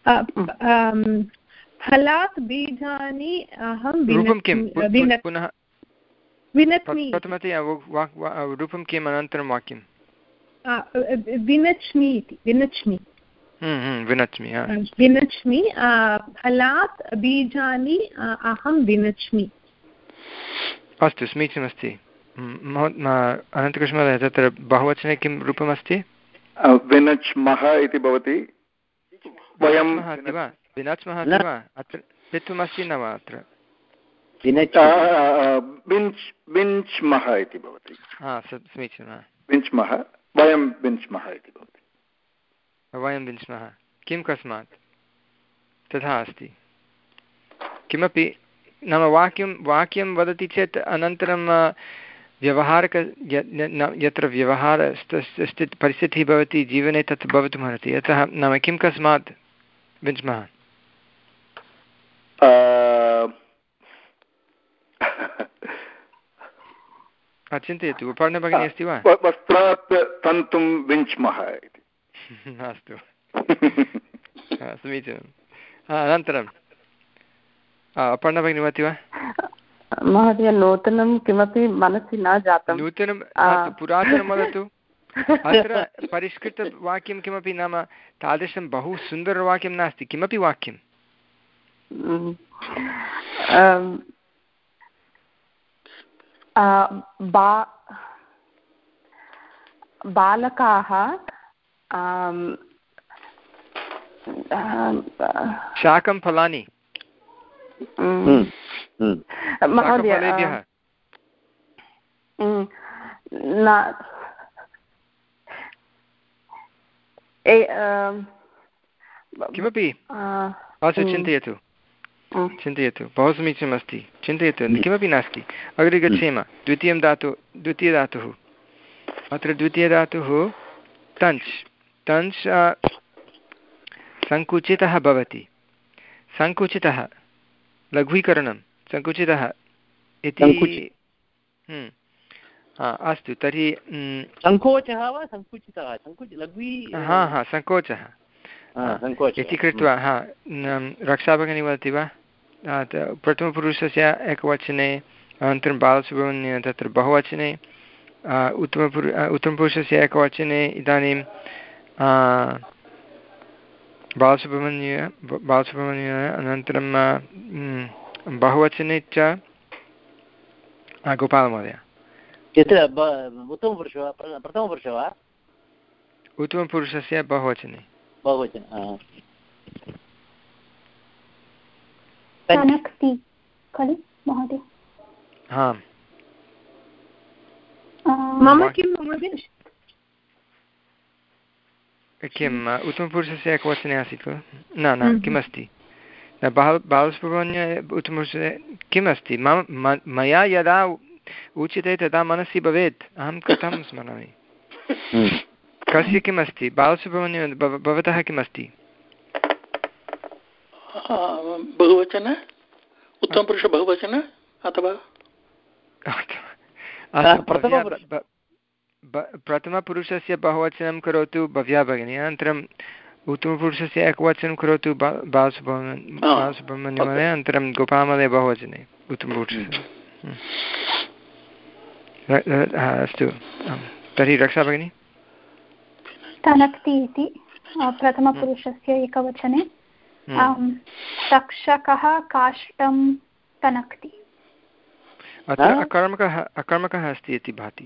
फलात् बीजानि अहं रूपं किं पुनः प्रथमतया रूपं किम् अनन्तरं वाक्यं विनच्मि इति विनच्मि विनच्मि विनच्मि फलात् बीजानि अहं विनच्मि अस्तु समीचीनमस्ति अनन्तकृष्णमहोदय तत्र बहुवचने किं रूपमस्ति विनच्मः इति भवति वयं विनच्मः अस्ति वा अत्र पित्वमस्ति न वा अत्र विञ्च्मः इति भवति समीचीनं विञ्च्मः वयं विञ्च्मः इति भवति वयं विञ्च्मः किं कस्मात् तथा अस्ति किमपि नाम वाक्यं वाक्यं वदति चेत् अनन्तरं व्यवहारक यत्र व्यवहारस्थितिः परिस्थितिः भवति जीवने तत् भवितुमर्हति यतः नाम किं कस्मात् विञ्च्मः चिन्तयतु पर्णभगिनी अस्ति वा वस्त्रात् तन्तुं विञ्च्मः इति अस्तु समीचीनम् अनन्तरं पर्णभगिनी वदति वा महोदय नूतनं किमपि मनसि न जातं नूतनं पुरातनं वदतु अत्र परिष्कृतवाक्यं किमपि नाम तादृशं बहु सुन्दरवाक्यं नास्ति किमपि वाक्यं बालकाः शाकं फलानि महोदय किमपि अस्तु चिन्तयतु चिन्तयतु बहु समीचीनमस्ति चिन्तयतु किमपि नास्ति अग्रे गच्छेम द्वितीयं धातु द्वितीयधातुः अत्र द्वितीयधातुः तञ्च् तञ्च् सङ्कुचितः भवति सङ्कुचितः लघ्वीकरणं सङ्कुचितः इति अस्तु तर्हि सङ्कोचः वा सङ्कुचितः लघ्वी हा हा सङ्कोचः इति कृत्वा हा रक्षाभगिनी वदति वा प्रथमपुरुषस्य एकवचने अनन्तरं बालसुब्रह्मण्य तत्र बहुवचने उत्तमपुरु उत्तमपुरुषस्य एकवचने इदानीं बालसुब्रह्मण्य बालसुब्रह्मण्य अनन्तरं बहुवचने च गोपालमहोदय यत्र उत्तमपुरुषः वा प्रथमपुरुषः वा उत्तमपुरुषस्य बहुवचने बहुवचने खलु महोदय हा मम किं महोदय किम् उत्तमपुरुषस्य एकवचने आसीत् खलु न न किमस्ति बाल बालसुब्रह्मण्य उत्तमपुरुषे किम् अस्ति मम मया यदा उच्यते तदा मनसि भवेत् अहं कथं स्मरामि कस्य किम् अस्ति बालसुब्रह्मण्य भवतः किम् अस्ति बहुवचन उत्तमपुरुष बहुवचन अथवा प्रथमपुरुषस्य बहुवचनं करोतु भव्या भगिनी अनन्तरम् उत्तमपुरुषस्य एकवचनं करोतु बालसुब्रह्मण्य बालसुब्रह्मण्यमहोदय अनन्तरं गोपालमहोदय बहुवचने उत्तमपुरुषस्य अस्तु तर्हि रक्षा भगिनी तनक्ति इति प्रथमपुरुषस्य एकवचने तक्षकः काष्ठं तनक्ति। अत्र अकर्मकः अकर्मकः अस्ति इति भाति।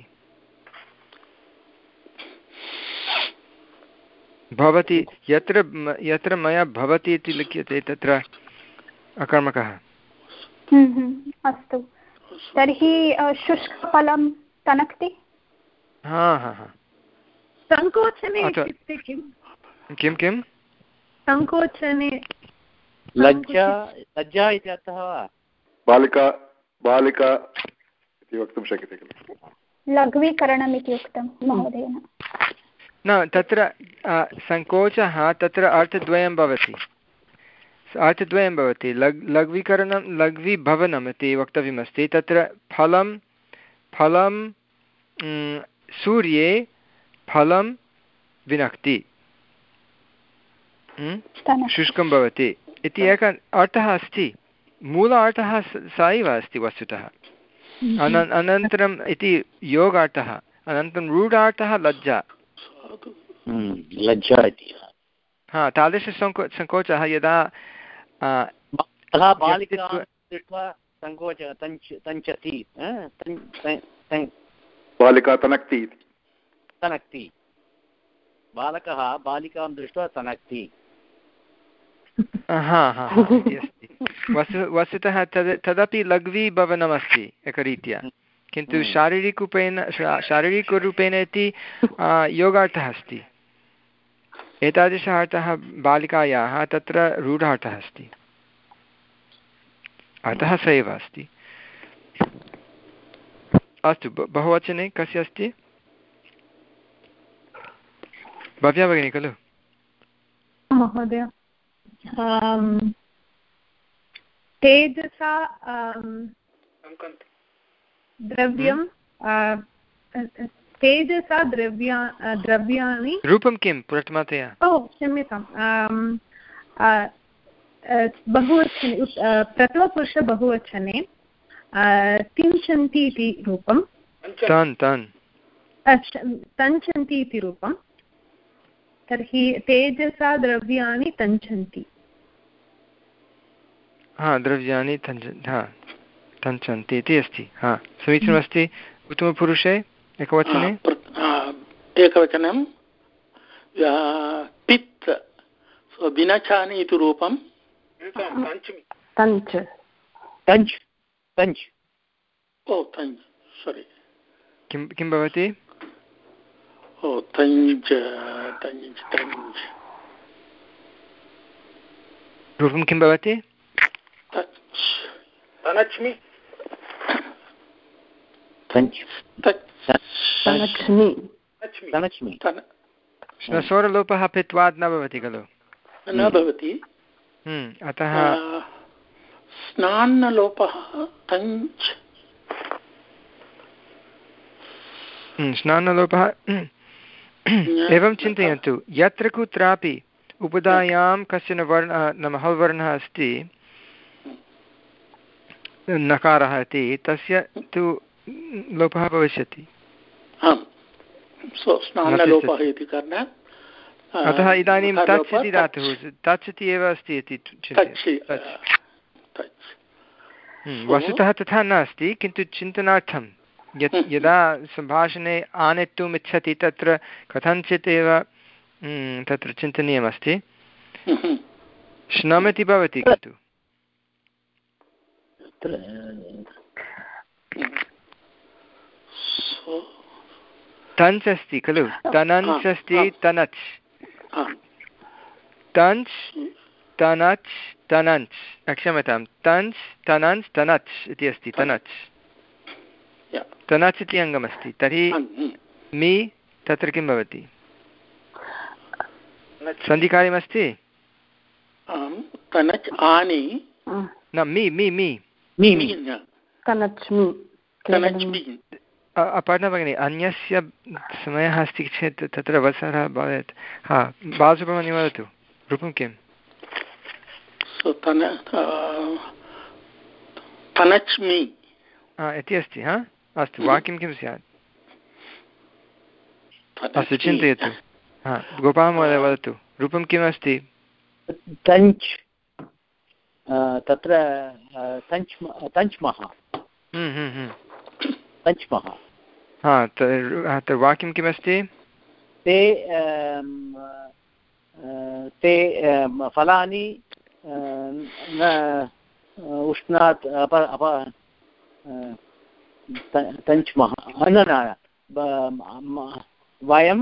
भवति यत्र यत्र मया भवति इति लिख्यते तत्र अकर्मकः। अस्तु, तर्हि शुष्कफलं तनक्ति। हा हा हा सङ्कोचने इत्युक्ते किं किं किं सङ्कोचने लज्जा लज्जा इति अर्थः वा? बालिका बालिका इति वक्तुं शक्यते खलु। लघ्वीकरणम् इति उक्तं महोदयेन। न, तत्र सङ्कोचः तत्र अर्थद्वयं भवति अर्थद्वयं भवति लघ् लघ्वीकरणं लघ्वीभवनम् इति वक्तव्यमस्ति। तत्र फलं फलं सूर्ये फलं विनक्ति शुष्कं भवति इति एकः अर्थः अस्ति। मूल अर्थः स एव अस्ति वस्तुतः। अन अनन्तरम् इति योगार्थः, अनन्तरं रूढार्थः लज्जा लज्जा इति। हा, तादृश सङ्को सङ्कोचः यदा बालिकां दृष्ट्वा सङ्कोच तञ्चति बालिका तनक्ति तनक्ति बालकः बालिकां दृष्ट्वा तनक्ति। हा हा अस्ति वस्तु वस्तुतः तद् तदपि लघ्वीभवनमस्ति एकरीत्या, किन्तु शारीरिकरूपेण शारीरिकरूपेण इति योगार्थः अस्ति। एतादृशः अर्थः बालिकायाः तत्र रूढार्थः अस्ति, अतः स एव अस्ति। अस्तु, बहुवचने कस्य अस्ति? भव्या भगिनी खलु? महोदय, तेजसा द्रव्यं तेजसा द्रव्या द्रव्याणि रूपं किं प्रथमतया? ओ क्षम्यतां, बहुवचने प्रथमपुरुष बहुवचने तिञ्चन्ति इति रूपं, तन् तन् तञ्चन्ति इति रूपं। तर्हि तेजसा द्रव्याणि तञ्चन्ति। हा, द्रव्याणि तञ्च हा तञ्चन्ति इति अस्ति। हा, समीचीनमस्ति। उत्तमपुरुषे एकवचने एकवचनं पित् विनचानि इति रूपं तञ्च तञ्च तञ्च ओ तञ्च सारी किं किं भवति? ओ तञ्च तञ्च तञ्च रूपं किं भवति? तनच्मि स्वरलोपः पित्वात् न भवति खलु? न भवति, अतः स्नानलोपः तञ्च स्नानलोपः। एवं चिन्तयन्तु, यत्र कुत्रापि उपधायां कश्चन वर्णः नाम हल्वर्णः अस्ति नकारः इति, तस्य तु लोपः भविष्यति। अतः इदानीं तच् इति धातुः तच् इति एव अस्ति इति चिन्तयतु। वस्तुतः तथा नास्ति, किन्तु चिन्तनार्थं यत् यदा सम्भाषणे आनेतुम् इच्छति तत्र कथञ्चित् एव तत्र चिन्तनीयमस्ति। श्नम् इति भवति, किन्तु तञ्च् अस्ति खलु? तनञ्च् अस्ति, तनच् तञ्च् तनच् तनञ्च् क्षम्यतां तञ्च् तनञ्च् तनच् इति अस्ति। तनच् तनच् इति अङ्गमस्ति। तर्हि मि तत्र किं भवति? सन्धिकार्यमस्ति न मि मि मि अपर्णा भगिनी, अन्यस्य समयः अस्ति चेत् तत्र अवसरः भवेत्। हा, बालसुब्रह्मण्यं वदतु, रूपं किम्? इति अस्ति। हा, अस्तु, वाक्यं किं स्यात्? अस्तु, चिन्तयतु। हा, गोपालमहोदय वदतु। रूपं किमस्ति? तञ्च् तत्र तञ्च् तञ्च्मः तञ्च्मः हा तत्र वाक्यं किमस्ति? ते ते फलानि न उष्णात् अप अप तञ्च्मः न वयं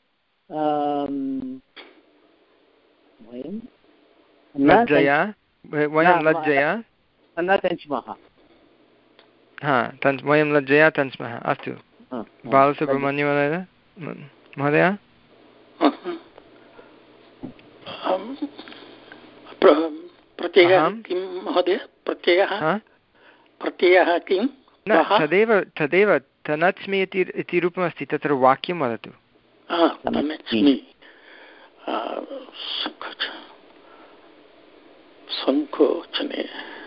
वयं लज्जया वयं लज्जया न तञ्च्मः हा तन् वयं लज्जया तञ्च्मः। अस्तु बालसुब्रह्मण्यमहोदय महोदय प्रत्ययः किं महोदय? प्रत्ययः प्रत्ययः किं? न तदेव तदेव तनच्मि इति रूपमस्ति, तत्र वाक्यं वदतु। सङ्कोचने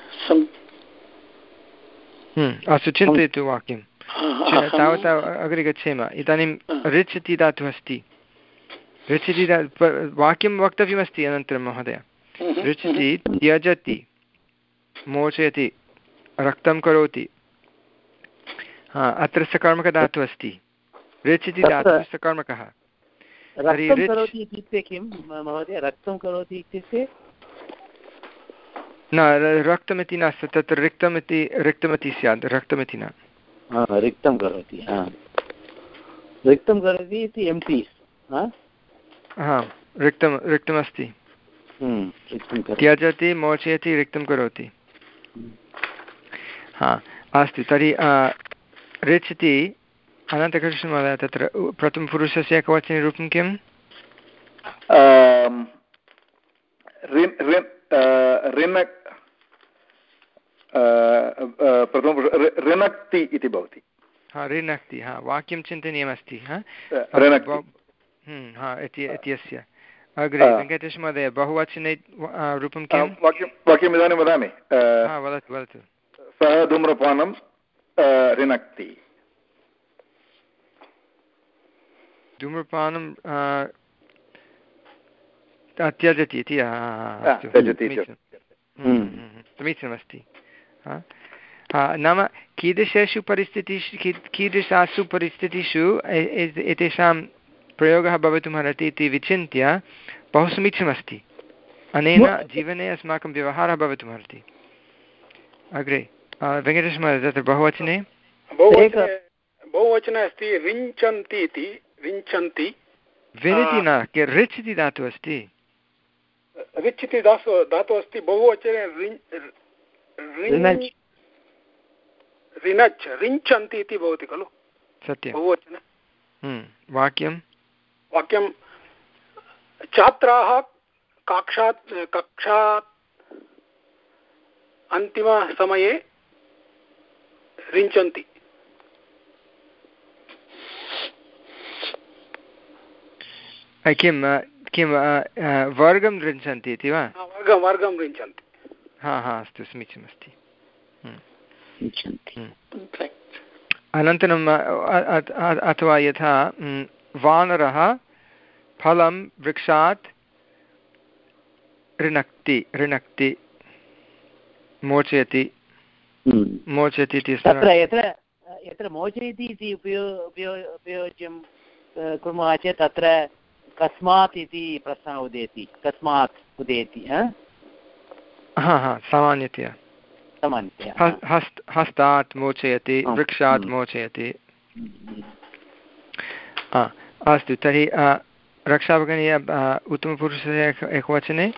अस्तु चिन्तयतु वाक्यं तावता अग्रे गच्छेम। इदानीं ऋच् इति धातुः अस्ति, ऋच् इति वाक्यं वक्तव्यमस्ति अनन्तरं महोदय। ऋच् इति त्यजति मोचयति रक्तं करोति। हा अत्र सकर्मकधातुः अस्ति, ऋच् इति धातुः सकर्मकः। रक्तं करोति इत्युक्ते किं महोदय? रक्तं करोति इत्युक्ते न रक्तमिति नास्ति, तत्र रिक्तमिति रिक्तमिति स्यात्, रक्तमिति न। रिक्तं करोति रिक्तं करोति इति एम्प्टी। हा रिक्तं रिक्तमस्ति, त्यजति मोचयति रिक्तं करोति। हा अस्तु तर्हि ऋच् इति अनन्तकृष्णमहोदय तत्र प्रथमपुरुषस्य एकवचनरूपं किम्? ऋनक्ति इति भवति। हा ऋनक्ति, हा वाक्यं चिन्तनीयमस्ति। हा इत्यस्य अग्रे वेङ्कटेशमहोदय बहुवचने रूपं किं? वाक्यम् इदानीं वदामि। वदतु वदतु। सः धूम्रपानं ऋनक्ति। धूम्रपानं त्यजति इति समीचीनमस्ति। नाम कीदृशेषु परिस्थितिषु कीदृशासु परिस्थितिषु एतेषां प्रयोगः भवितुमर्हति इति विचिन्त्य बहु समीचीनमस्ति। अनेन जीवने अस्माकं व्यवहारः भवितुमर्हति। अग्रे वेङ्कटेशमहोदय तत्र बहुवचने बहुवचने अस्ति रिञ्चन्ति इति। रिञ्चन्ति विनिति न ऋच् इति धातुः अस्ति, रिच् इति धातु धातुः अस्ति। बहुवचने रिनच् रिञ्चन्ति इति भवति खलु? सत्यं बहुवचने। वाक्यं वाक्यं छात्राः कक्षात् कक्षात् अन्तिमसमये रिञ्चन्ति। किं किं वर्गं रिञ्चन्ति इति वा? वर्गं वर्गं रिञ्चन्ति। हा हा अस्तु समीचीनमस्ति। अनन्तरम् अथवा यथा वानरः फलं वृक्षात् ऋणक्ति ऋणक्ति मोचयति मोचयति इति तत्र यत्र यत्र मोचयति इति उपयो उपयोज्यं कुर्मः चेत् तत्र कस्मात् इति प्रश्नः उदेति। कस्मात् उदेति? हा हा सामान्यतया सामान्यतया हस्त हस्तात् मोचयति वृक्षात् मोचयति। अस्तु तर्हि रक्षाभगिनी उत्तमपुरुषस्य एकवचने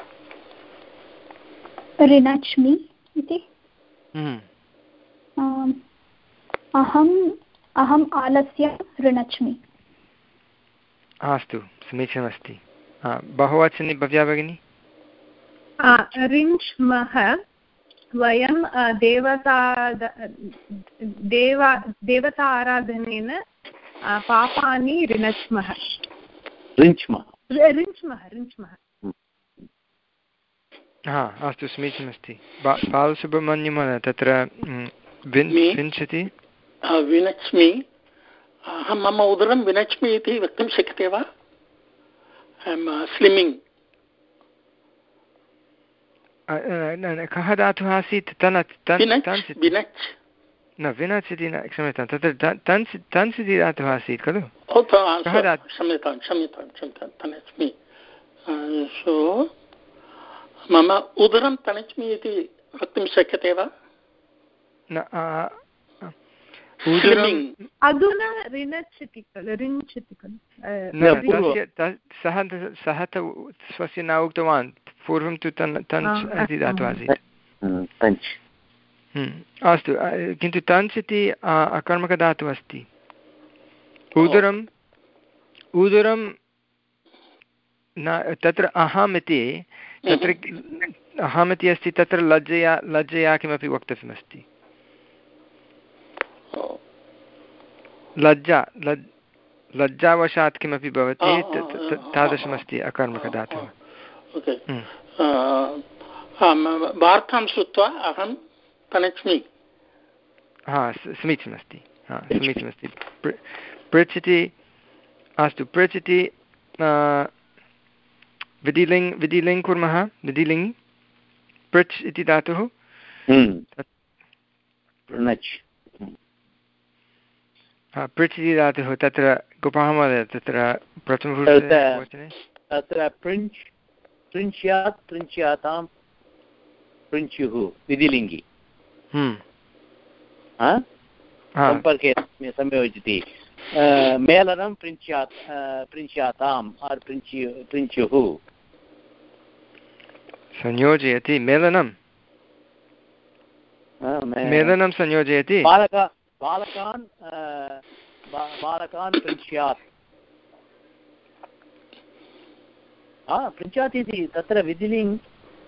ऋणच्मि इति। अहम् अहम् आलस्य ऋणच्मि। अस्तु समीचीनमस्ति। बहुवचने भव्या भगिनी रिञ्च्मः वयं देवता देवा देवता आराधनेन पापानि ऋणच्मः। रिञ्च्मः रिञ्च्मः रिञ्च्मः हा अस्तु समीचीनमस्ति। बालसुब्रह्मण्यं तत्र विंशति विनच्मि अहं मम उदरं विनच्मि इति वक्तुं शक्यते वा? स्लिमिङ्ग् कः धातुः आसीत् न विनच् इति न क्षम्यतां तत्र तन्स् तन्स् इति धातुः आसीत् खलु क्षम्यतां क्षम्यतां क्षम्यतां तनच्मि सो मम उदरं तनच्मि इति वक्तुं शक्यते वा न अधुना रिनच्छति खलु रिञ्चति खलु सः सः तु स्वस्य न उक्तवान् पूर्वं तु तन् तञ्च् इति धातुः आसीत् अस्तु किन्तु तञ्च् इति अकर्मकधातुः अस्ति उदरम् उदरं न तत्र अहम् इति तत्र अहम् इति अस्ति तत्र लज्जया लज्जया किमपि वक्तव्यमस्ति लज्जा लज् लज्जावशात् किमपि भवति तादृशमस्ति अकर्मकधातुः वार्तां श्रुत्वा अहं तनच्मि हा समीचीनमस्ति हा समीचीनमस्ति पृच् इति अस्तु पृच् इति विधिलिङ् विधिलिङ् कुर्मः विधिलिङ् पृच् इति धातुः पृच् इति धातुः तत्र गोपाः महोदय तत्र प्रथमपुरुषवचने तत्र पृञ्च् पृञ्च्यात् पृञ्च्यातां पृञ्च्युः विधिलिङ्गि सम्पर्के संयोजति मेलनं पृञ्च्यात् पृञ्च्याताम् आर् पृञ्च्यु पृञ्च्युः संयोजयति मेलनं मेलनं संयोजयति बालक बालकान् बालकान् पृञ्च्यात् पृञ्च्यात् इति तत्र विधिलिङ्ग्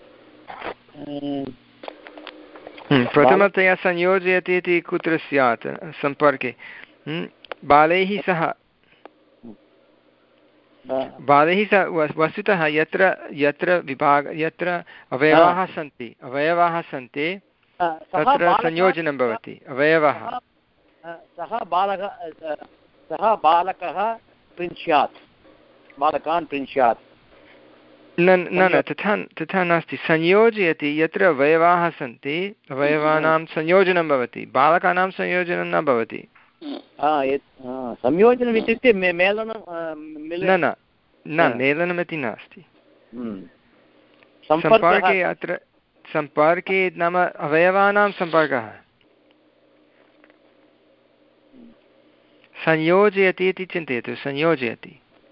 प्रथमतया संयोजयति इति कुत्र स्यात् सम्पर्के बालैः सह बालैः सह वस्तुतः यत्र यत्र विभाग यत्र अवयवाः सन्ति अवयवाः सन्ति तत्र संयोजनं भवति अवयवः सः बालकः सः बालकः पृञ्च्यात् बालकान् पृञ्च्यात् न न न तथा तथा नास्ति संयोजयति यत्र अवयवाः सन्ति अवयवानां संयोजनं भवति बालकानां संयोजनं न भवति संयोजनम् इत्युक्ते मेलनं न न न मेलनमिति नास्ति सम्पर्के अत्र सम्पर्के नाम अवयवानां सम्पर्कः संयोजयति इति चिन्तयतु संयोजयति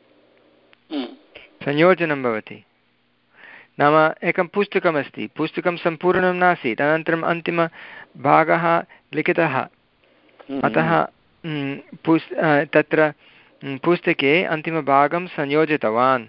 संयोजनं भवति नाम एकं पुस्तकमस्ति पुस्तकं सम्पूर्णं नासीत् अनन्तरम् अन्तिमभागः लिखितः अतः पुस् तत्र पुस्तके अन्तिमभागं संयोजितवान्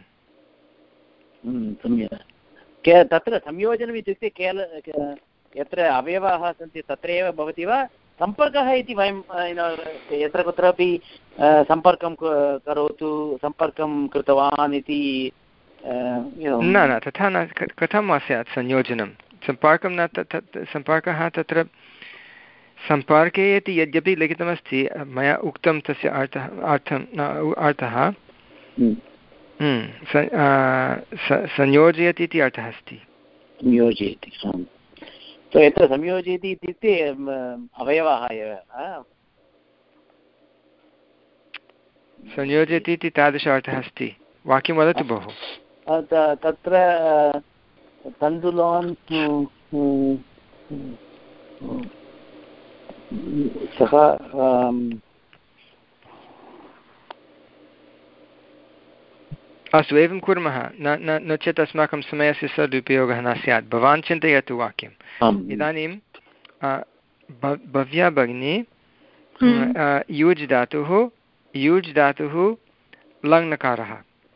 तत्र संयोजनम् इत्युक्ते केवल यत्र अवयवाः सन्ति तत्रैव भवति वा सम्पर्कः इति वयं यत्र कुत्रापि सम्पर्कं करोतु सम्पर्कं कृतवान् इति न न तथा न कथं वा स्यात् संयोजनं सम्पर्कं न सम्पर्कः तत्र सम्पर्के इति यद्यपि लिखितमस्ति मया उक्तं तस्य अर्थः अर्थं अर्थः संयोजयति इति अर्थः अस्ति संयोजयति तो यत्र संयोजयति इत्युक्ते अवयवाः एव संयोजयति इति तादृश अर्थः अस्ति वाक्यं वदतु बहु तत्र तण्डुलान् सः अस्तु एवं कुर्मः न न नो चेत् अस्माकं समयस्य सदुपयोगः न स्यात् भवान् चिन्तयतु वाक्यम् इदानीं भव्या भगिनी युज् धातुः युज् धातुः लङ्नकारः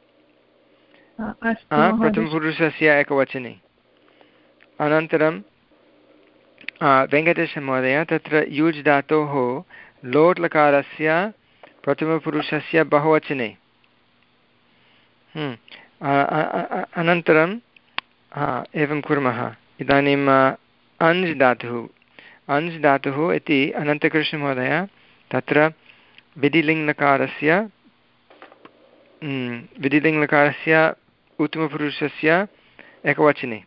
प्रथमपुरुषस्य एकवचने अनन्तरं वेङ्कटेशमहोदय तत्र युज् धातोः लोट् लकारस्य प्रथमपुरुषस्य बहुवचने अनन्तरं एवं कुर्मः इदानीम् अंज् धातुः अंज् धातुः इति अनन्तकृष्णमहोदय तत्र विधिलिङ्नकारस्य विधिलिङ्नकारस्य उत्तमपुरुषस्य एकवचने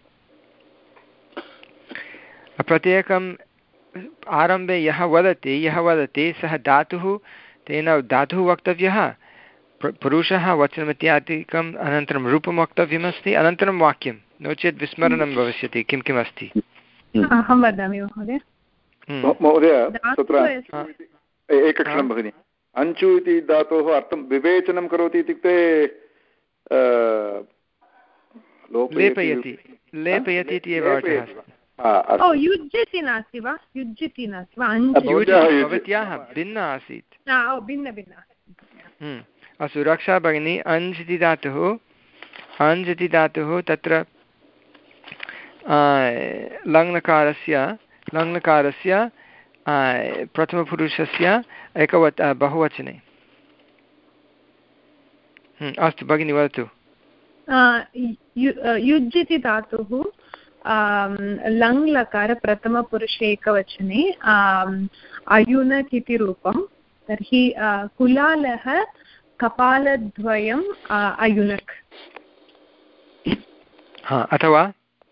प्रत्येकम् आरम्भे यः वदति यः वदति सः धातुः तेन धातुः वक्तव्यः पुरुषः वचनम् इत्यादिकम् अनन्तरं रूपं वक्तव्यमस्ति अनन्तरं वाक्यं नो चेत् विस्मरणं भविष्यति किं किम् अस्ति। अहं वदामि महोदय महोदय तत्र एकक्षणं भगिनि अञ्चु इति धातोः अर्थं विवेचनं करोति इत्युक्ते लेपयति लेपयति इति एव अर्थः। युज्यति नास्ति वा युज्यति नास्ति वा भवत्याः भिन्न आसीत् भिन्न भिन्न अस्तु रक्षा भगिनी अञ् इति धातुः अञ् इति धातुः तत्र लङ्लकारस्य लङ्लकारस्य प्रथमपुरुषस्य एकवच बहुवचने। अस्तु भगिनी वदतु। युज् इति धातुः लङ्लकार प्रथमपुरुषे एकवचने अयुनक् इति रूपं तर्हि कुलालः कपालद्वयम् अयुनक् अथवा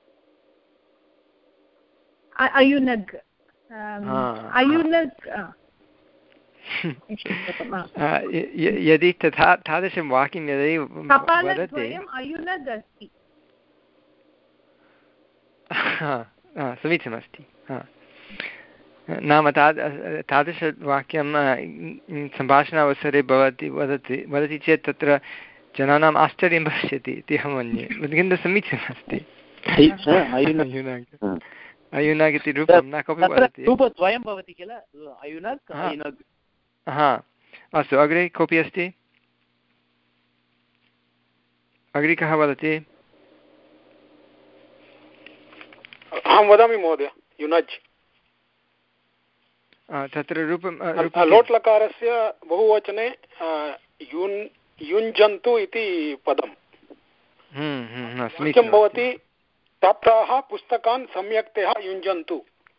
अयुनग् अयुनग् यदि तथा तादृशं वाक्यं यदि वदति अयुनग् अस्ति समीचीनमस्ति नाम ताद् तादृशवाक्यं सम्भाषणावसरे भवति वदति वदति चेत् तत्र जनानाम् आश्चर्यं भविष्यति इति अहं मन्ये किन्तु समीचीनमस्ति। अयुनग् इति रूपं न कोऽपि वदति रूपद्वयं भवति किल अयुनग् अयुनग्। हा अस्तु अग्रे कोऽपि अस्ति अग्रे कः वदति? अहं वदामि महोदय युनज् तत्र रूपं लोट्लकारस्य बहुवचने युन् युञ्जन्तु इति पदं किं भवति छात्राः पुस्तकान् सम्यक्तया युञ्जन्तु।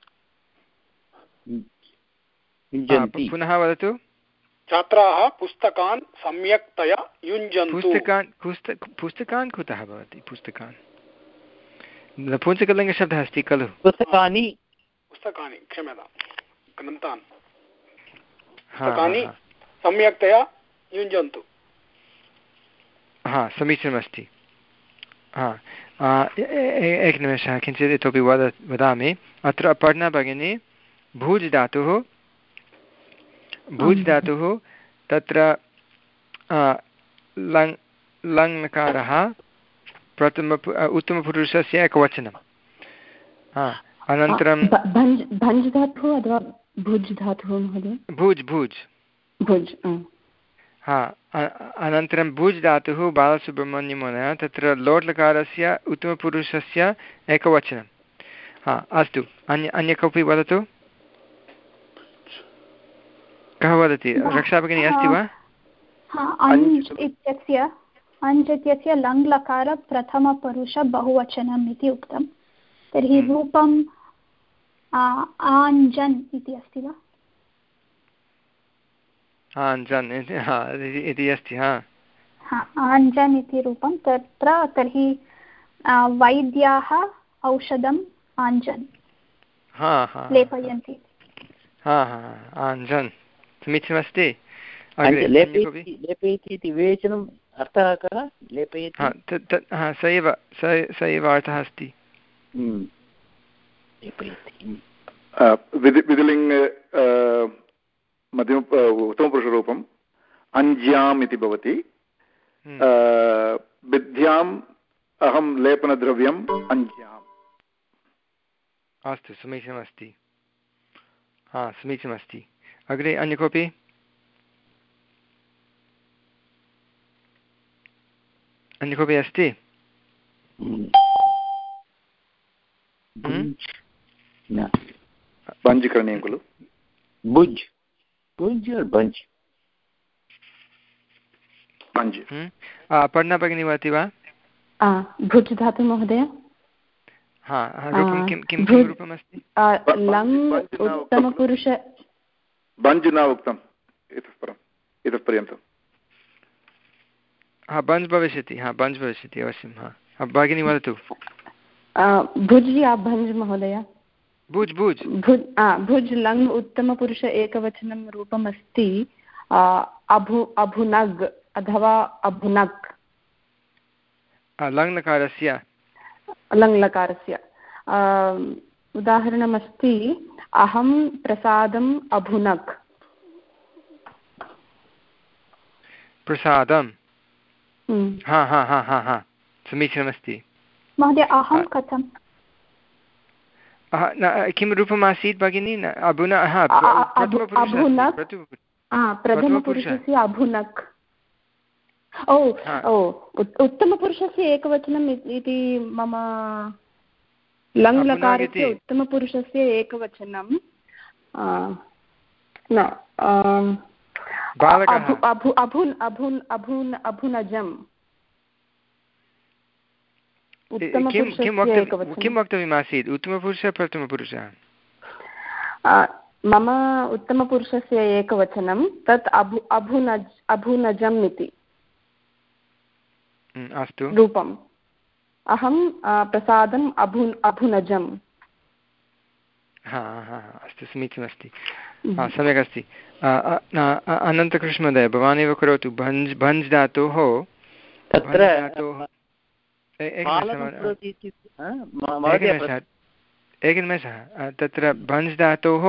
पुनः वदतु। छात्राः पुस्तकान् सम्यक्तया युञ्जन्तु। पुस्तकान् पुस्तकान् कुतः भवति पुस्तकान् नपुंसकलिङ्गशब्दः अस्ति खलु। पुस्तकानि पुस्तकानि क्षम्यतां ग्रन्थान् पुस्तकानि सम्यक्तया युञ्जन्तु। हा समीचीनमस्ति। हा एकनिमेषः किञ्चित् इतोपि वद वदामि अत्र पर्णा भगिनी भूज् धातुः भूज् धातुः तत्र लङ् लङ्लकारः प्रथम उत्तमपुरुषस्य एकवचनं अनन्तरं भञ्ज् धातुः अथवा भुज् धातुः महोदय भुज् भुज् भुज् हा अनन्तरं भुज् धातुः बालसुब्रह्मण्यमहोदय तत्र लोट्लकारस्य उत्तमपुरुषस्य एकवचनं। हा अस्तु अन्य अन्य कोऽपि वदतु कः वदति? रक्षा भगिनी अस्ति वा? अञ्ज् इत्यस्य अञ्ज् इत्यस्य लङ्लकार प्रथमपुरुष बहुवचनम् इति उक्तं तर्हि रूपं आञ्जन् इति अस्ति वा? आञ्जन् इति अस्ति हा आञ्जन् इति रूपं तत्र तर्हि वैद्याः औषधम् आञ्जन् लेपयन्ति। हा हा आञ्जन् समीचीनमस्ति। लेपयति इति विवेचनम् अर्थः कः? लेपयति स एव स एव अर्थः अस्ति। विधिलिङ्ग मध्यम उत्तमपुरुषरूपम् अञ्ज्याम् इति भवति। विद्याम् अहं लेपनद्रव्यम् अञ्ज्याम्। अस्तु समीचीनमस्ति। हा समीचीनमस्ति। अग्रे अन्य कोऽपि? अन्य कोऽपि अस्ति? बञ्ज् करणीयं खलु? भुज् भुज् बञ्ज् बञ्ज् पर्णा भगिनी वदति वा? भुज् धातु महोदय। हा रूपं किं किं किं रूपमस्ति? लङ् उत्तमपुरुष बञ्ज् न उक्तम् इतः परम् इतः पर्यन्तम् हा बञ्ज् भविष्यति हा बञ्ज् भविष्यति अवश्यं हा भगिनी वदतु भुज् या भञ्ज् महोदय भुज् भुज् भुज् भुज् लङ् उत्तमपुरुष एकवचनं रूपम् अस्ति अभु अभुनग् अथवा अभुनक् लङ्लकारस्य लङ्लकारस्य उदाहरणमस्ति अहं प्रसादम् अभुनक् प्रसादं हा हा हा हा हा समीचीनमस्ति महोदय अहं कथं किं रूपम् आसीत् भगिनी अभुन प्रथमपुरुषस्य अभुनक् ओ ओ उत्तमपुरुषस्य एकवचनम् इति मम लङ्लकारस्य उत्तमपुरुषस्य एकवचनं न अभुन् अभुन् अभुन् अभुनजम् किं वक्तव्यमासीत् उत्तमपुरुषः प्रथमपुरुषः मम उत्तमपुरुषस्य एकवचनं तत् अभु अभुनज् अभुनजम् इति अस्तु रूपम् अहं प्रसादम् अभु अभुनजम् हा हा अस्तु समीचीनमस्ति सम्यक् अस्ति अनन्तकृष्णमहोदय भवान् एव करोतु भञ्ज् भञ्ज् धातोः तत्र एकनिमेषः तत्र भञ्ज् धातोः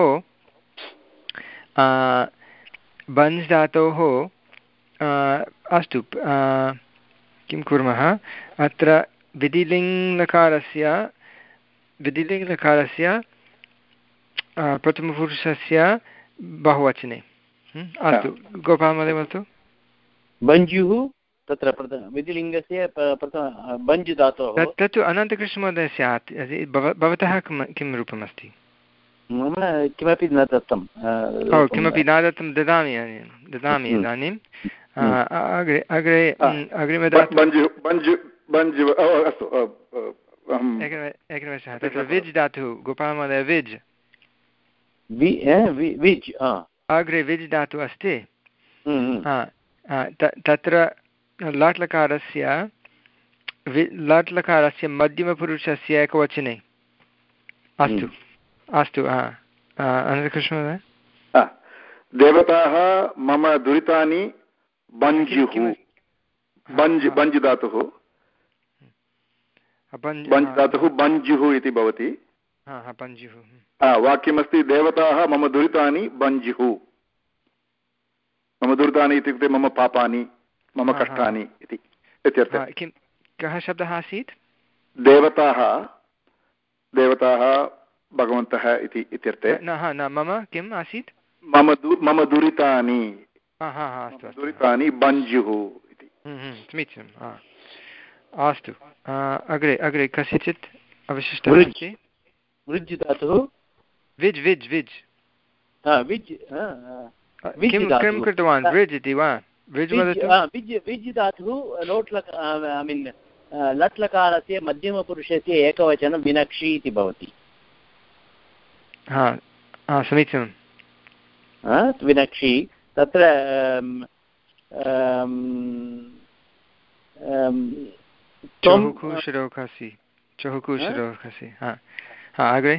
भञ्ज् धातोः अस्तु किं कुर्मः अत्र विधिलिङ्गकारस्य विधिलिङ्गकारस्य प्रथमपुरुषस्य बहुवचने अस्तु गोपालमहोदय वदतु बञ्जुः तत्र विधिलिङ्गस्य बञ्ज् धातोः तत्तु अनन्तकृष्णमहोदय स्यात् भवतः किं रूपमस्ति मम किमपि न दत्तं किमपि न दत्तं ददामि ददामि इदानीं अग्रे अग्रे अग्रिमे एकनिमेषः तत्र विज् धातुः गोपालमहोदय विज् विज् अग्रे विज् धातुः अस्ति तत्र लट्लकारस्य लट्लकारस्य मध्यमपुरुषस्य एकवचने अस्तु अस्तु अनन्तकृष्णमहोदय देवताः मम दुरितानि बञ्जुः बञ्ज् बञ्ज् धातुः बञ्ज् धातुः बञ्जुः इति भवति वाक्यमस्ति देवताः मम दुरितानि बञ्जुः मम दुरितानि इत्युक्ते मम पापानि मम कष्टानि इति इत्यर्थः किं कः शब्दः आसीत् देवताः देवताः भगवन्तः इति इत्यर्थे न मम किम् आसीत् मम मम दुरितानि दुरितानि बञ्जुः इति समीचीनम् अस्तु अग्रे अग्रे कस्यचित् अवशिष्टः अस्ति वृज् धातुः विज् विज् विज् विज् किं किं कृतवान् वृज् इति वा विज् वदतु विज् विज् धातुः लोट् लक ऐ मीन् लट् लकारस्य मध्यमपुरुषस्य एकवचनं विनक्षि इति भवति हा समीचीनं विनक्षि तत्र चहुकुशिरोखसि चहुकुशिरोखसि हा हा अग्रे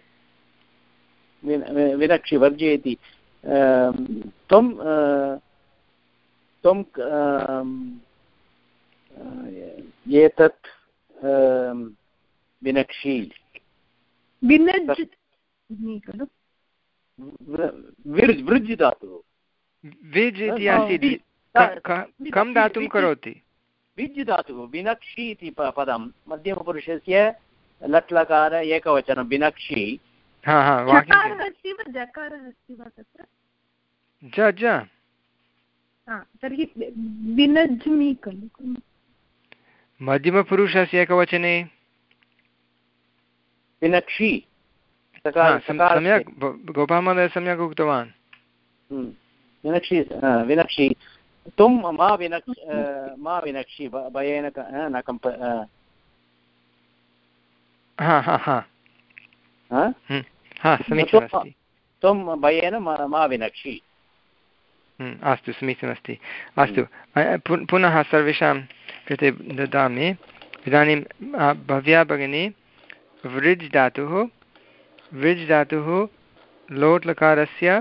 विनक्षि वर्जयति त्वं त्वं एतत् विनक्षि वृज् धातुः विज् इति आसीत् कं दातुं करोति विज् धातुः विनक्षि इति पदं मध्यमपुरुषस्य लट्लकार एकवचनं विनक्षि तर्हि विनज्मि खलु मध्यमपुरुषस्य एकवचने विनक्षि सम्यक् गोपालमहोदय सम्यक् उक्तवान् विनक्षि विनक्षि त्वं मा विनक् मा विनक्षि भयेन न कम्प त्वं भयेन मा विनक्षि अस्तु समीचीनमस्ति। अस्तु पुनः सर्वेषां कृते ददामि। इदानीं भव्या भगिनी वृज् धातुः वृज् धातुः लोट् लकारस्य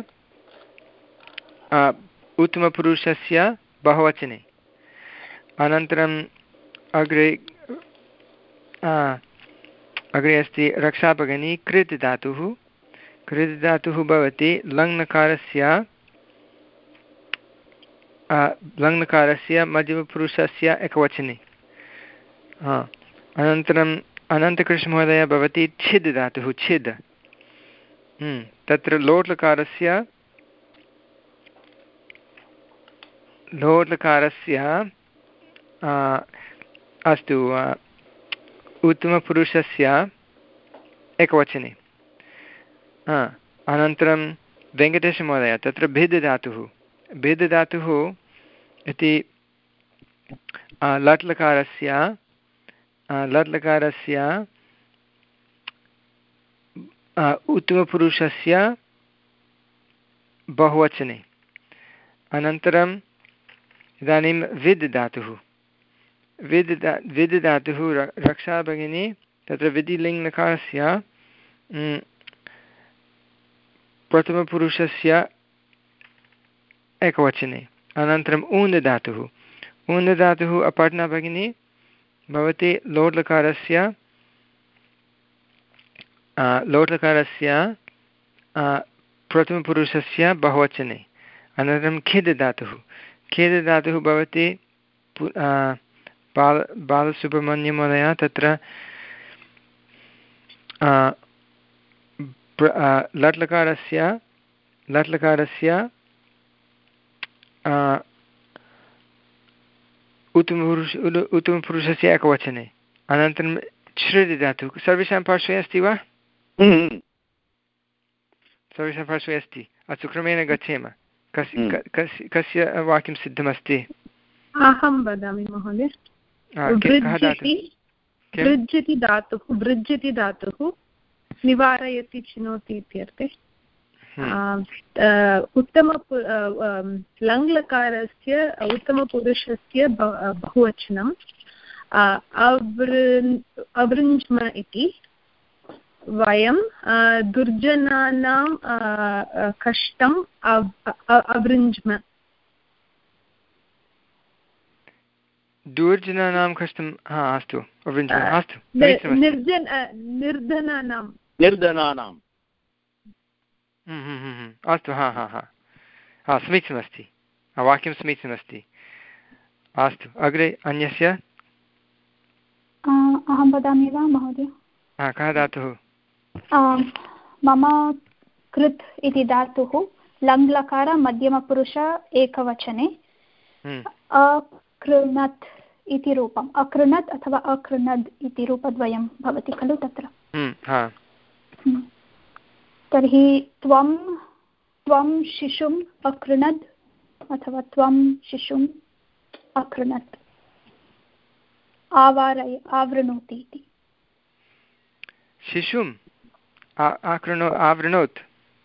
उत्तमपुरुषस्य बहुवचने। अनन्तरम् अग्रे अग्रे अस्ति रक्षा भगिनी कृत् धातुः कृत् धातुः भवति लङ्लकारस्य लङ्लकारस्य मध्यमपुरुषस्य एकवचने। अनन्तरम् अनन्तकृष्णमहोदय भवति छिद् धातुः छिद् तत्र लोट् लकारस्य लोट् लकारस्य अस्तु उत्तमपुरुषस्य एकवचने। अनन्तरं वेङ्कटेशमहोदय तत्र भिद् धातुः भिद् धातुः इति लट् लकारस्य लट् लकारस्य उत्तमपुरुषस्य बहुवचने। अनन्तरम् इदानीं विद् धातुः विद् धा विद् धातुः रक्षा भगिनी तत्र विधिलिङ्गकारस्य प्रथमपुरुषस्य एकवचने। अनन्तरम् ऊन् धातुः ऊन् धातुः अपर्णा भगिनी भवति लोट् लकारस्य लोट् लकारस्य प्रथमपुरुषस्य बहुवचने। अनन्तरं खिद् धातुः खिद् धातुः भवति बाल बालसुब्रह्मण्यमहोदय तत्र लट् लकारस्य लट् लकारस्य उत्तमपुरुष उत्तमपुरुषस्य एकवचने। अनन्तरं छृद् धातुः सर्वेषां पार्श्वे अस्ति वा? सर्वेषां पार्श्वे अस्ति। अस्तु क्रमेण गच्छेम। कस्य कस्य कस्य वाक्यं सिद्धमस्ति? अहं वदामि महोदय। वृज्यति धातुः वृज्यति धातुः निवारयति चिनोति इत्यर्थे। उत्तम लङ्लकारस्य उत्तमपुरुषस्य बहुवचनं अवृञ्ज्म इति। वयं दुर्जनानां कष्टम् अवृञ्ज्म। दुर्जनानां कष्टं हा अस्तु अवृञ्ज्म अस्तु निर्जन निर्धनानां निर्धनानां अस्तु हा हा हा हा समीचीनमस्ति वाक्यं समीचीनमस्ति। अस्तु अग्रे अन्यस्य अहं वदामि वा महोदय? हा कः धातुः? मम कृत् इति धातुः लङ्लकार मध्यमपुरुष एकवचने अकृणत् इति रूपम् अकृणत् अथवा अकृणद् इति रूपद्वयं भवति खलु तत्र। तर्हि त्वं त्वं शिशुम् अकृणद् अथवा त्वं शिशुम् अकृणत् आवारय आवृणोति इति। शिशुम् आकृणो आवृणोत्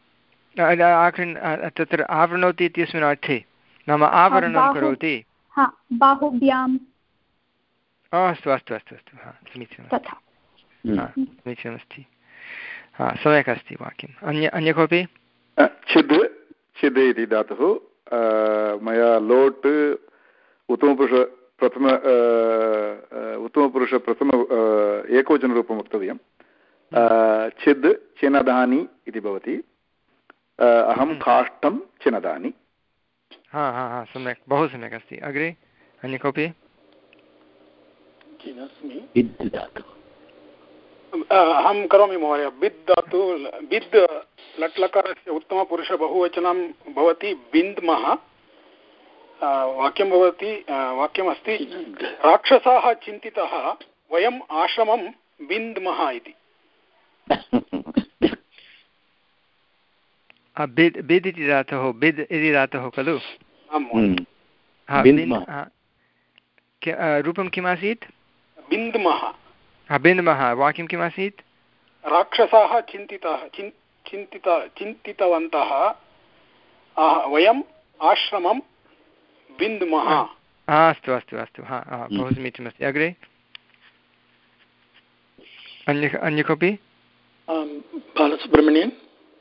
तत्र आवृणोति इत्यस्मिन् अर्थे नाम आवरणं करोति। बाहुभ्याम्। अस्तु अस्तु अस्तु अस्तु हा समीचीनं तथा समीचीनमस्ति। हा सम्यक् अस्ति वाक्यम्। अन्य अन्य कोऽपि? छिद् छिद् इति धातुः मया लोट् उत्तमपुरुष प्रथम उत्तमपुरुष प्रथम एकवचनरूपं वक्तव्यं। छिद् चिनदानि इति भवति। अहं काष्ठं चिनदानि। हा हा हा सम्यक् बहु सम्यक् अस्ति। अग्रे अन्य कोऽपि? अहं करोमि महोदय। बिद् धातु बिद् लट् लकारस्य उत्तमपुरुष बहुवचनं भवति बिन्द्मः। वाक्यं भवति वाक्यमस्ति राक्षसाः चिन्तितः वयम् आश्रमं बिन्द्मः इति। बिद् बिद् इति धातुः बिद् इति धातुः खलु? रूपं किमासीत्? बिन्द्मः। बिन्द्मः वाक्यं किमासीत्? राक्षसाः चिन्तिताः चिन्तित चिन्तितवन्तः वयम् आश्रमं विन्दुमः। अस्तु अस्तु अस्तु हा बहु समीचीनमस्ति। अग्रे अन्य अन्य कोऽपि? बालसुब्रह्मण्यन्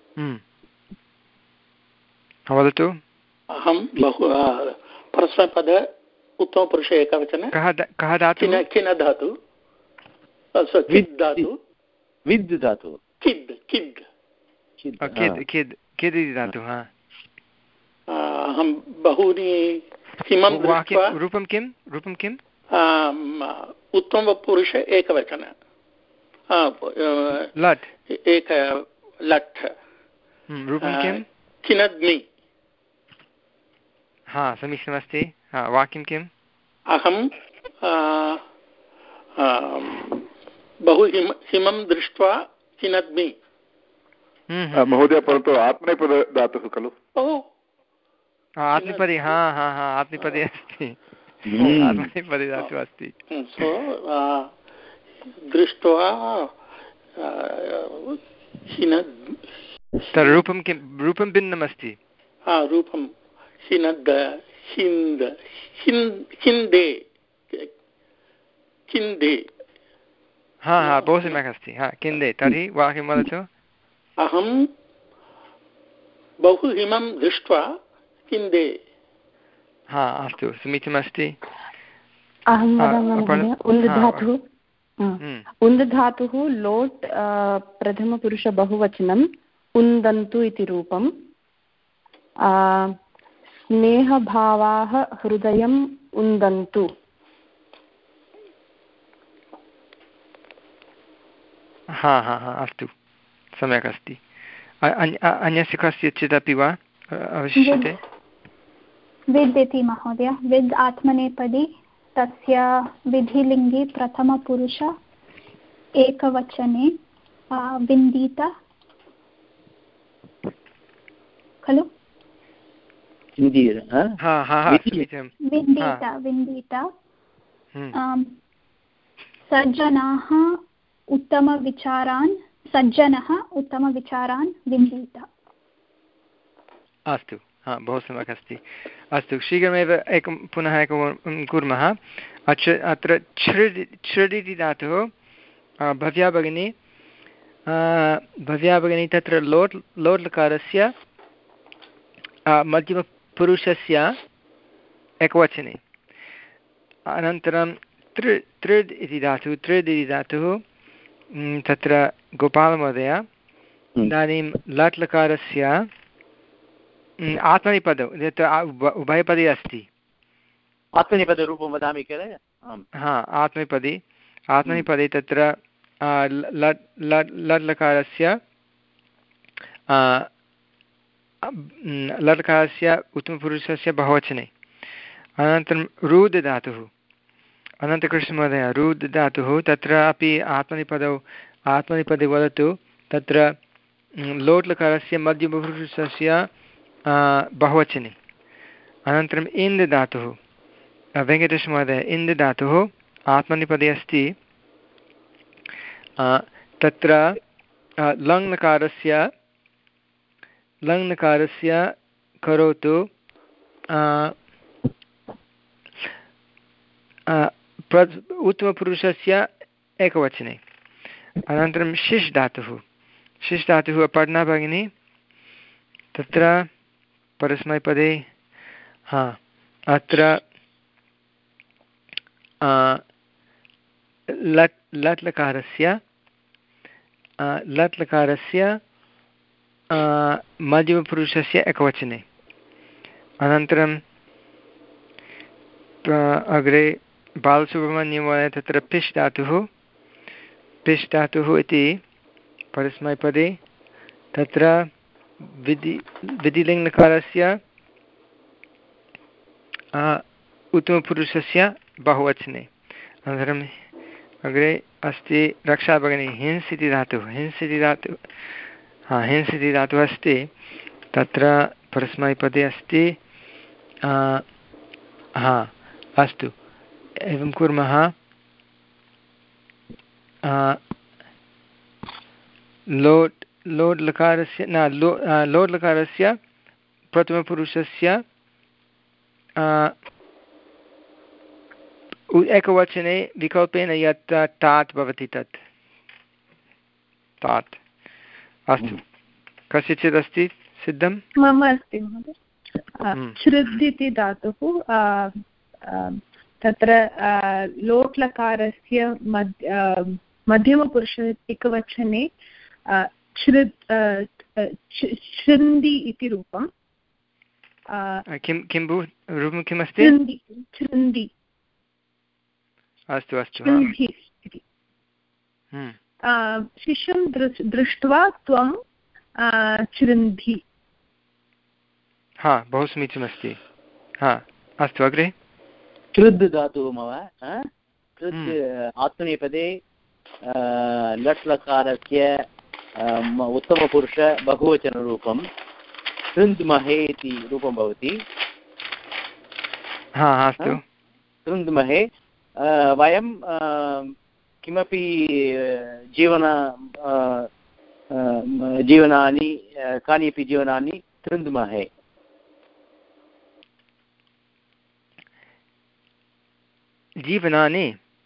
वदतु। अहं बहु परस्मैपद उत्तमपुरुष एकवचन। कः कः धातु? किन धातु? किद् धातु। विद् धातु। किद् किद् किद् किद् किद् इति धातुः। अहं बहूनि हिमं दृष्ट्वा। रूपं किं रूपं किम्? उत्तमपुरुष एकवचन लट् एक लट्। रूपं किं? किनद्मि। हा समीचीनमस्ति। हा वाक्यं किम्? अहं बहु हिम हिमं दृष्ट्वा किनद्मि। महोदय परन्तु आत्मनेपद धातुः खलु? आत्मनेपदी हा हा हा आत्मनेपदी अस्ति। आत्मनेपदी धातुः अस्ति। सो दृष्ट्वा रूपं किं? रूपं भिन्नमस्ति। हा रूपं हिनद् हिन्द् हिन्दे किन्दे। हा हा बहु सम्यक् अस्ति। हा किन्दे। तर्हि वाक्यं वदतु। अहं बहु हिमं दृष्ट्वा किन्दे। हा अस्तु समीचीनमस्ति। अहं वदामि उन्द् धातुः उन्द् धातुः लोट् प्रथमपुरुषबहुवचनम् उन्दन्तु इति रूपं। स्नेहभावाः हृदयम् उन्दन्तु। हा हा हा अस्तु सम्यक् अस्ति। अन्यस्य कस्यचिदपि वा अवशिष्यते? विद् इति महोदय। विद् आत्मनेपदी तस्य विधिलिङ्गे प्रथमपुरुष एकवचने विन्दीत खलु? विन्दीत विन्दीत। सज्जनाः उत्तमविचारान् सज्जनः उत्तमविचारान् विन्दीत। अस्तु हा बहु सम्यक् अस्ति। अस्तु शीघ्रमेव एकं पुनः एकं कुर्मः। अत्र अत्र छृड् छृड् इति धातुः भव्या भगिनी भव्या भगिनी तत्र लोट् लोट् लकारस्य मध्यमपुरुषस्य एकवचने। अनन्तरं तृ तृड् इति धातुः तृड् इति धातुः तत्र गोपालमहोदय इदानीं लट् लकारस्य आत्मनेपदौ यत् उभयपदी अस्ति। आत्मनेपदरूपं वदामि किल? हा आत्मनेपदी आत्मनेपदी तत्र लट् लट् लट् लकारस्य लट् लकारस्य उत्तमपुरुषस्य बहुवचने। अनन्तरं रुद् धातुः अनन्तकृष्णमहोदय रुद् धातुः तत्रापि आत्मनेपदौ आत्मनेपदे वदतु तत्र लोट् लकारस्य मध्यमपुरुषस्य बहुवचने। अनन्तरम् इन्द् धातुः वेङ्कटेशमहोदय इन्द् धातुः आत्मनेपदे अस्ति। तत्र लङ् लकारस्य लङ् लकारस्य करोतु उत्तमपुरुषस्य एकवचने। अनन्तरं शिश् धातुः शिश् धातुः अपर्णा भगिनी तत्र परस्मैपदे हा अत्र लट् लट् लकारस्य लट् लकारस्य मध्यमपुरुषस्य एकवचने। अनन्तरं अग्रे बालसुब्रह्मण्यमहोदय तत्र पिश् धातुः पिश् धातुः इति परस्मैपदे तत्र विधि विधिलिङ्गकारस्य उत्तमपुरुषस्य बहुवचने। अनन्तरम् अग्रे अस्ति रक्षा भगिनी हिंस् इति धातुः हिंस् इति धातुः हा हिंस् इति धातुः अस्ति तत्र परस्मैपदे अस्ति। हा अस्तु एवं कुर्मः। लोट् लोट् लकारस्य न लो लोट् लकारस्य प्रथमपुरुषस्य एकवचने विकल्पेन यत् तात् भवति तत् तात् अस्तु कस्यचित् अस्ति सिद्धं मम अस्ति महोदय श्रुद् इति धातुः तत्र लोट्लकारस्य मध्यमपुरुष एकवचने श्रुद् शृन्धि इति रूपं किं किं भू रूपं किमस्ति शृन्धि अस्तु अस्तु शिशुं दृष्ट्वा त्वं शृन्धि हा बहु समीचीनमस्ति हा अस्तु अग्रे कृद् धातुः मम कृद् आत्मनेपदे लट् लकारस्य उत्तमपुरुष बहुवचनरूपं शृण्महे इति रूपं भवति हा अस्तु शृण्महे वयं किमपि जीवन जीवनानि कानि अपि जीवनानि तृण्महे जीवनानि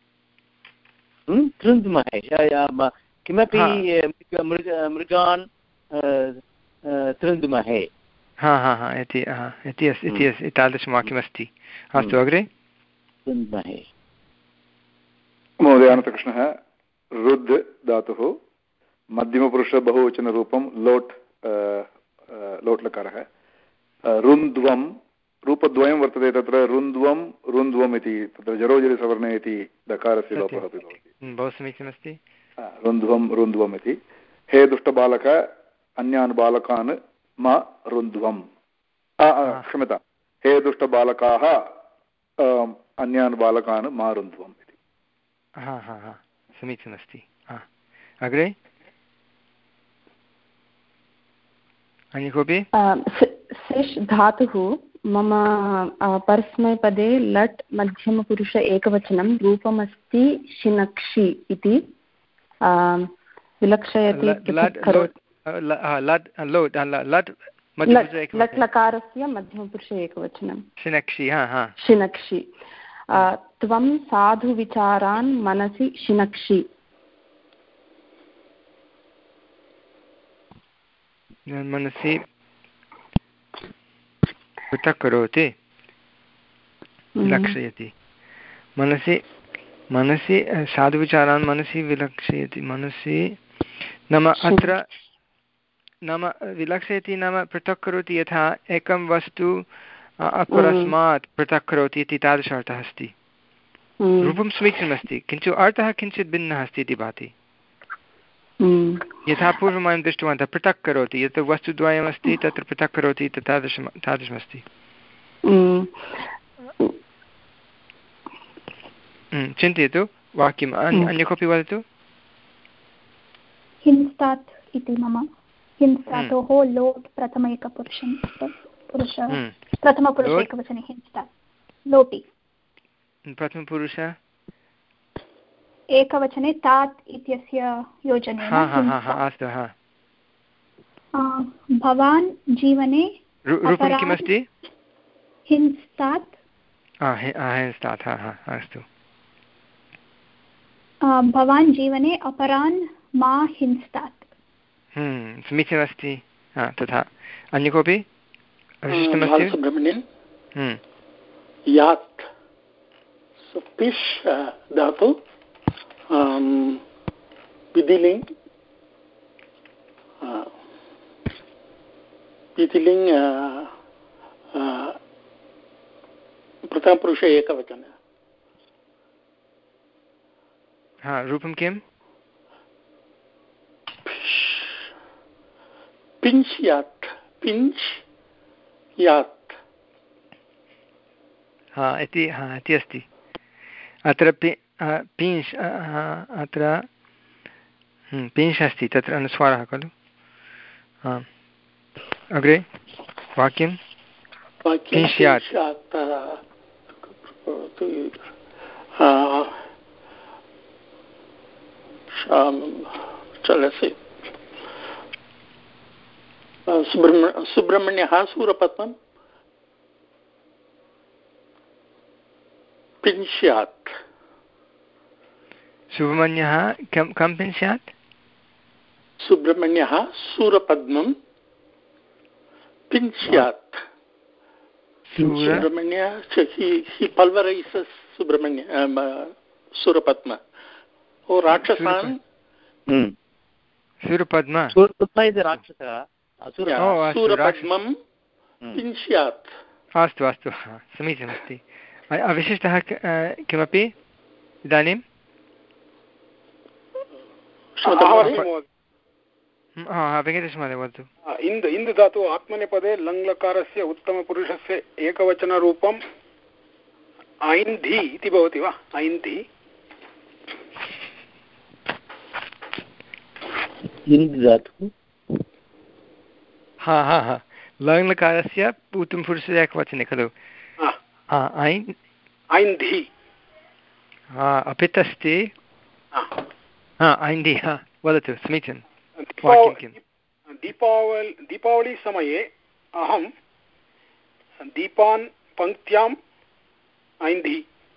तृण्महे किमपि मृगान् तृण्महे हा हा हा इति इति अस्ति इति अस्ति एतादृशं वाक्यमस्ति अस्तु अग्रे तृण्महे महोदय अनन्तकृष्णः रुद् धातुः मध्यमपुरुष बहुवचनरूपं लोट् लोट् लकारः रुन्द्वं रूपद्वयं वर्तते तत्र रुन्द्वं रुन्द्वम् इति तत्र जरोजरिसवर्णे इति दकारस्य लोपः अपि भवति बहु समीचीनमस्ति रुन्द्वं रुन्द्वम् इति हे दुष्टबालक अन्यान् बालकान् मा रुन्द्वं क्षम्यतां हे दुष्टबालकाः अन्यान् बालकान् मा रुन्द्वम् इति हा हा हा समीचीनमस्ति अग्रे अन्य कोऽपि सिष् धातुः मम परस्मैपदे लट् मध्यमपुरुष एकवचनं रूपमस्ति शिनक्षि इति विलक्षयति लट् लकारस्य मध्यमपुरुष एकवचनं शिनक्षि शिनक्षि त्वं साधुविचारान् मनसि शिनक्षि मनसि पृथक् करोति विलक्षयति मनसि मनसि साधुविचारान् मनसि विलक्षयति मनसि नाम अत्र नाम विलक्षयति नाम पृथक् करोति यथा एकं वस्तु अपरस्मात् पृथक् करोति इति तादृशः अस्ति रूपं समीचीनमस्ति किन्तु अर्थः किञ्चित् भिन्नः अस्ति इति भाति यथा पूर्वं वयं दृष्टवन्तः पृथक् करोति यत् वस्तुद्वयमस्ति तत्र पृथक् करोति इति तादृशं तादृशमस्ति चिन्तयतु वाक्यम् अन्य कोऽपि वदतु हिंस्तात् इति मम हिंस्तातोः लोट् प्रथम एकपुरुषं पुरुष प्रथमपुरुष एकवचने हिंस्तात् लोटि प्रथमपुरुष एकवचने तात् इत्यस्य योजनेन अस्तु भवान् जीवने रूपं किमस्ति हिंस्तात् हिंस्तात् अस्तु भवान् जीवने अपरान् मा हिंस्तात् समीचीनमस्ति तथा अन्य कोऽपि अवशिष्टमस्ति सुब्रह्मण्यन् यात् पिष् धातु विधिलिङ्ग् विधिलिङ्ग् प्रथमपुरुष एकवचन हा रूपं किम् पिञ्च् यात् पिञ्च् यात् हा इति हा इति अस्ति अत्र पिञ्च् अत्र पिञ्च् अस्ति तत्र अनुस्वारः खलु अग्रे वाक्यं पिञ्च् यात् चलसि सुब्रह्मण्यः सूरपत्नं पिन् स्यात्। सुब्रह्मण्यः कं कं पिन् स्यात्? सुब्रह्मण्यः सूरपद्मं पिन् स्यात्। Subramanya he pulverizes Subramanya um, uh, Surapadma. Oh, Rakshasan. Surapadma. Surapadma is a Rakshasa. Surapadmam पिन् स्यात्। अस्तु अस्तु समीचीनमस्ति। अवशिष्टः किमपि इदानीं? वेङ्कटेशमहोदय वदतु। इन्द् इन्द् धातु आत्मनेपदे लङ्लकारस्य उत्तमपुरुषस्य एकवचनरूपम् ऐन्धि इति भवति वा? ऐन्धि इन्द् धातु हा हा हा लङ्लकारस्य उत्तमपुरुषस्य एकवचने खलु ऐन्धि अपित् अस्ति। हा ऐन्धि हा वदतु समीचीनं। दीपावली दीपावलीसमये अहं दीपान् पङ्क्त्याम् ऐन्धि।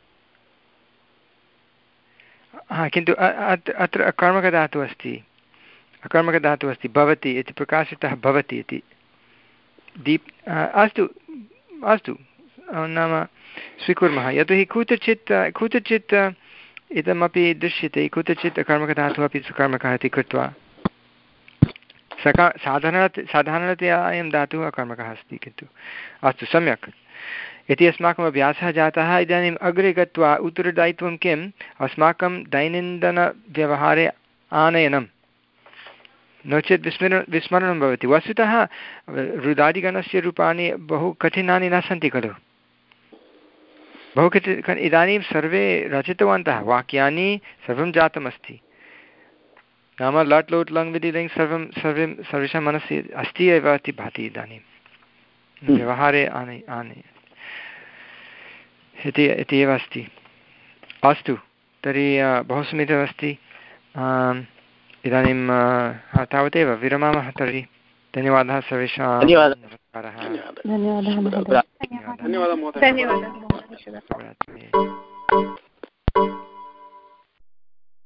हा किन्तु अत्र अकर्मकधातुः अस्ति अकर्मकधातुः अस्ति भवति इति प्रकाशितः भवति इति दीप् अस्तु अस्तु नाम स्वीकुर्मः यतोहि कुत्रचित् कुत्रचित् इदमपि दृश्यते कुत्रचित् अकर्मकधातुः अपि सकर्मकः इति कृत्वा सका साधारण साधारणतया अयं धातुः अकर्मकः अस्ति किन्तु अस्तु सम्यक् यदि अस्माकम् अभ्यासः जातः इदानीम् अग्रे गत्वा उत्तरदायित्वं किम् अस्माकं दैनन्दिनव्यवहारे आनयनं नो चेत् विस्मरण विस्मरणं भवति। वस्तुतः रुदादिगणस्य रूपाणि बहु कठिनानि न सन्ति खलु बहु कठिन इदानीं सर्वे रचितवन्तः वाक्यानि सर्वं जातमस्ति नाम लट् लोट् लङ् विधि लिङ् सर्वं सर्वं सर्वेषां मनसि अस्ति एव इति भाति इदानीं व्यवहारे आनय आनय इति इति एव अस्ति। अस्तु तर्हि बहु समीचीनमस्ति। इदानीं तावदेव विरमामः तर्हि। धन्यवादः सर्वेषां। नमस्कारः। धन्यवादः। धन्यवादः महोदय।